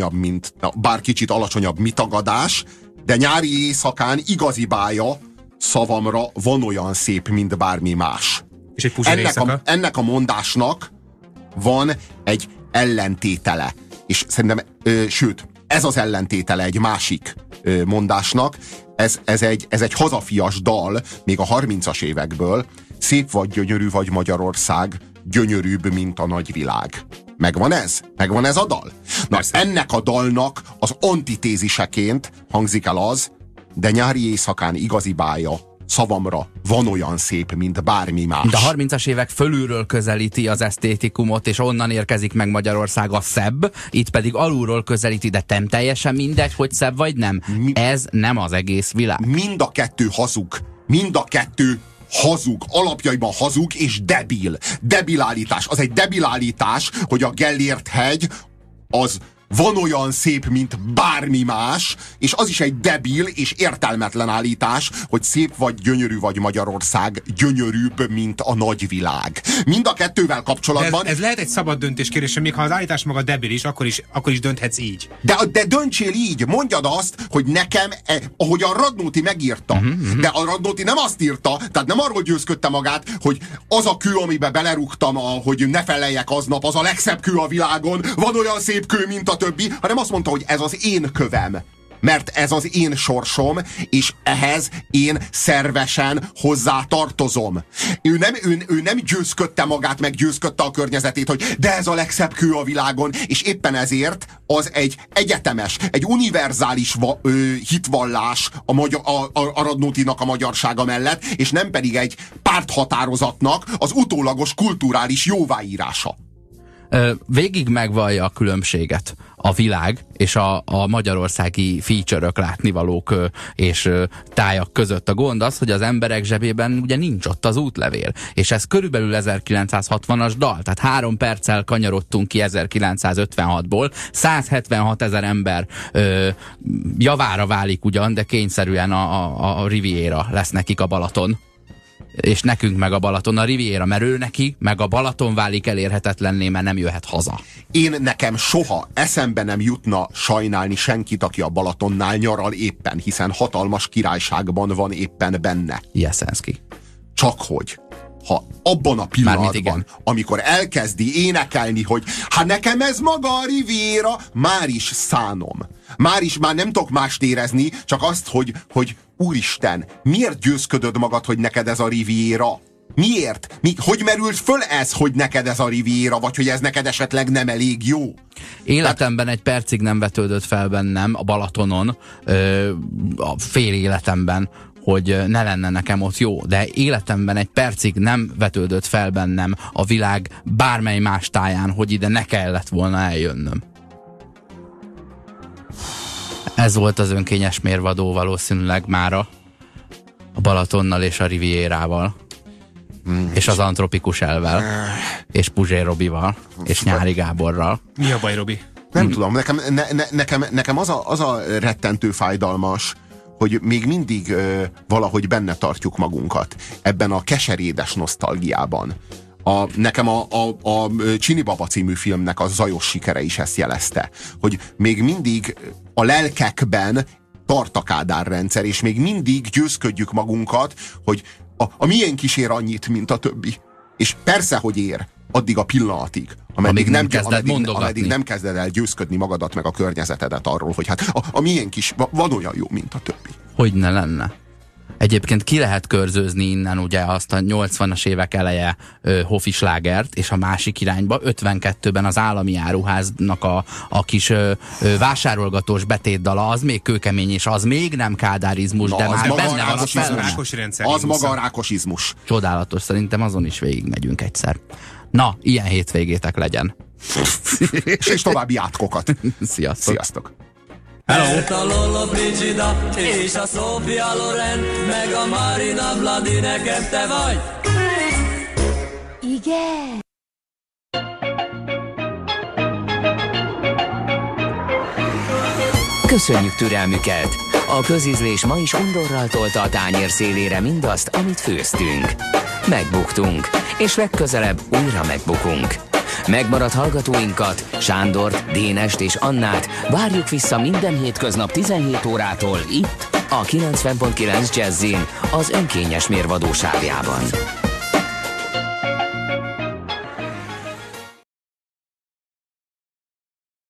alacsonyabb mitagadás, de nyári éjszakán igazi bája szavamra van olyan szép, mint bármi más. És egy Puzsér éjszaka? Ennek a mondásnak van egy ellentétele. És szerintem, sőt, ez az ellentétele egy másik mondásnak. Ez egy hazafias dal, még a 30-as évekből. Szép vagy, gyönyörű vagy Magyarország, gyönyörűbb, mint a nagyvilág. Megvan ez? Megvan ez a dal? Na, persze. Ennek a dalnak az antitéziseként hangzik el az, de nyári éjszakán igazi bája szavamra van olyan szép, mint bármi más. De a 30-as évek fölülről közelíti az esztétikumot, és onnan érkezik meg Magyarország a szebb, itt pedig alulról közelíti, de nem teljesen mindegy, hogy szebb vagy nem. Ez nem az egész világ. Mind a kettő hazug. Mind a kettő hazug, alapjaiban hazug és debil. Debilállítás. Az egy debilállítás, hogy a Gellért-hegy az van olyan szép, mint bármi más, és az is egy debil és értelmetlen állítás, hogy szép vagy, gyönyörű vagy Magyarország, gyönyörűbb, mint a nagyvilág. Mind a kettővel kapcsolatban... Ez lehet egy szabad döntés kérdése, még ha az állítás maga debil is, akkor is dönthetsz így. De döntsél így, mondjad azt, hogy nekem, ahogy a Radnóti megírta, de a Radnóti nem azt írta, tehát nem arról győzködte magát, hogy az a kő, amiben belerúgtam, hogy ne feleljek aznap, az a legszebb kő a világon, van olyan szép kő, mint a többi, hanem azt mondta, hogy ez az én kövem. Mert ez az én sorsom, és ehhez én szervesen hozzá tartozom. Ő nem győzködte magát, meg győzködte a környezetét, hogy de ez a legszebb kő a világon, és éppen ezért az egy egyetemes, egy univerzális hitvallás a Radnótinak a magyarsága mellett, és nem pedig egy párthatározatnak az utólagos kulturális jóváírása. Végig megvallja a különbséget a világ és a magyarországi feature-ök, látnivalók és tájak között. A gond az, hogy az emberek zsebében ugye nincs ott az útlevél. És ez körülbelül 1960-as dal. Tehát 3 perccel kanyarodtunk ki 1956-ból. 176 000 ember javára válik ugyan, de kényszerűen a Riviera lesz nekik a Balaton. És nekünk meg a Balaton a Riviera, mert ő neki meg a Balaton válik elérhetetlenné, mert nem jöhet haza. Nekem soha eszembe nem jutna sajnálni senkit, aki a Balatonnál nyaral éppen, hiszen hatalmas királyságban van éppen benne. Jeszenszky. Csak hogy, ha abban a pillanatban, amikor elkezdi énekelni, hogy hát nekem ez maga a Riviera, már is szánom. Már nem tudok mást érezni, csak azt, hogy úristen, miért győzködöd magad, hogy neked ez a Riviera? Miért? Hogy merült föl ez, hogy neked ez a Riviera, vagy hogy ez neked esetleg nem elég jó? Életemben egy percig nem vetődött fel bennem a Balatonon, a fél életemben, hogy ne lenne nekem ott jó, de életemben egy percig nem vetődött fel bennem a világ bármely más táján, hogy ide ne kellett volna eljönnöm. Ez volt az önkényes mérvadó valószínűleg mára a Balatonnal és a Rivierával. És az Antropikus Elvel. És Puzsér Robival. És Nyári Gáborral. Mi a baj, Robi? Nem tudom, nekem az a rettentő fájdalmas, hogy még mindig valahogy benne tartjuk magunkat ebben a keserédes nosztalgiában. Nekem a Csini Baba című filmnek a zajos sikere is ezt jelezte, hogy még mindig a lelkekben tart a Kádár rendszer, és még mindig győzködjük magunkat, hogy a miénk is ér annyit, mint a többi. És persze, hogy ér, addig a pillanatig, ameddig nem kezded el győzködni magadat meg a környezetedet arról, hogy hát a miénk is van olyan jó, mint a többi. Hogy ne lenne? Egyébként ki lehet körzőzni innen ugye azt a 80-as évek eleje Hofi slágert, és a másik irányba 52-ben az állami áruháznak a kis vásárolgatós betétdala, az még kőkemény, és az még nem kádárizmus, de már benne van a szelleme. Az maga a rákosizmus. Csodálatos, szerintem azon is végigmegyünk egyszer. Na, ilyen hétvégétek legyen. És további átkokat. Sziasztok. Sziasztok. A Lollo Brigida és a Sofia Loren, meg a Marina Vladi, neked te vagy? Igen. Köszönjük türelmüket! A közízlés ma is undorral tolta a tányér szélére mindazt, amit főztünk. Megbuktunk, és legközelebb újra megbukunk. Megmaradt hallgatóinkat, Sándort, Dénest és Annát várjuk vissza minden hétköznap 17 órától itt, a 90.9 Jazzin, az önkényes mérvadó sávjában.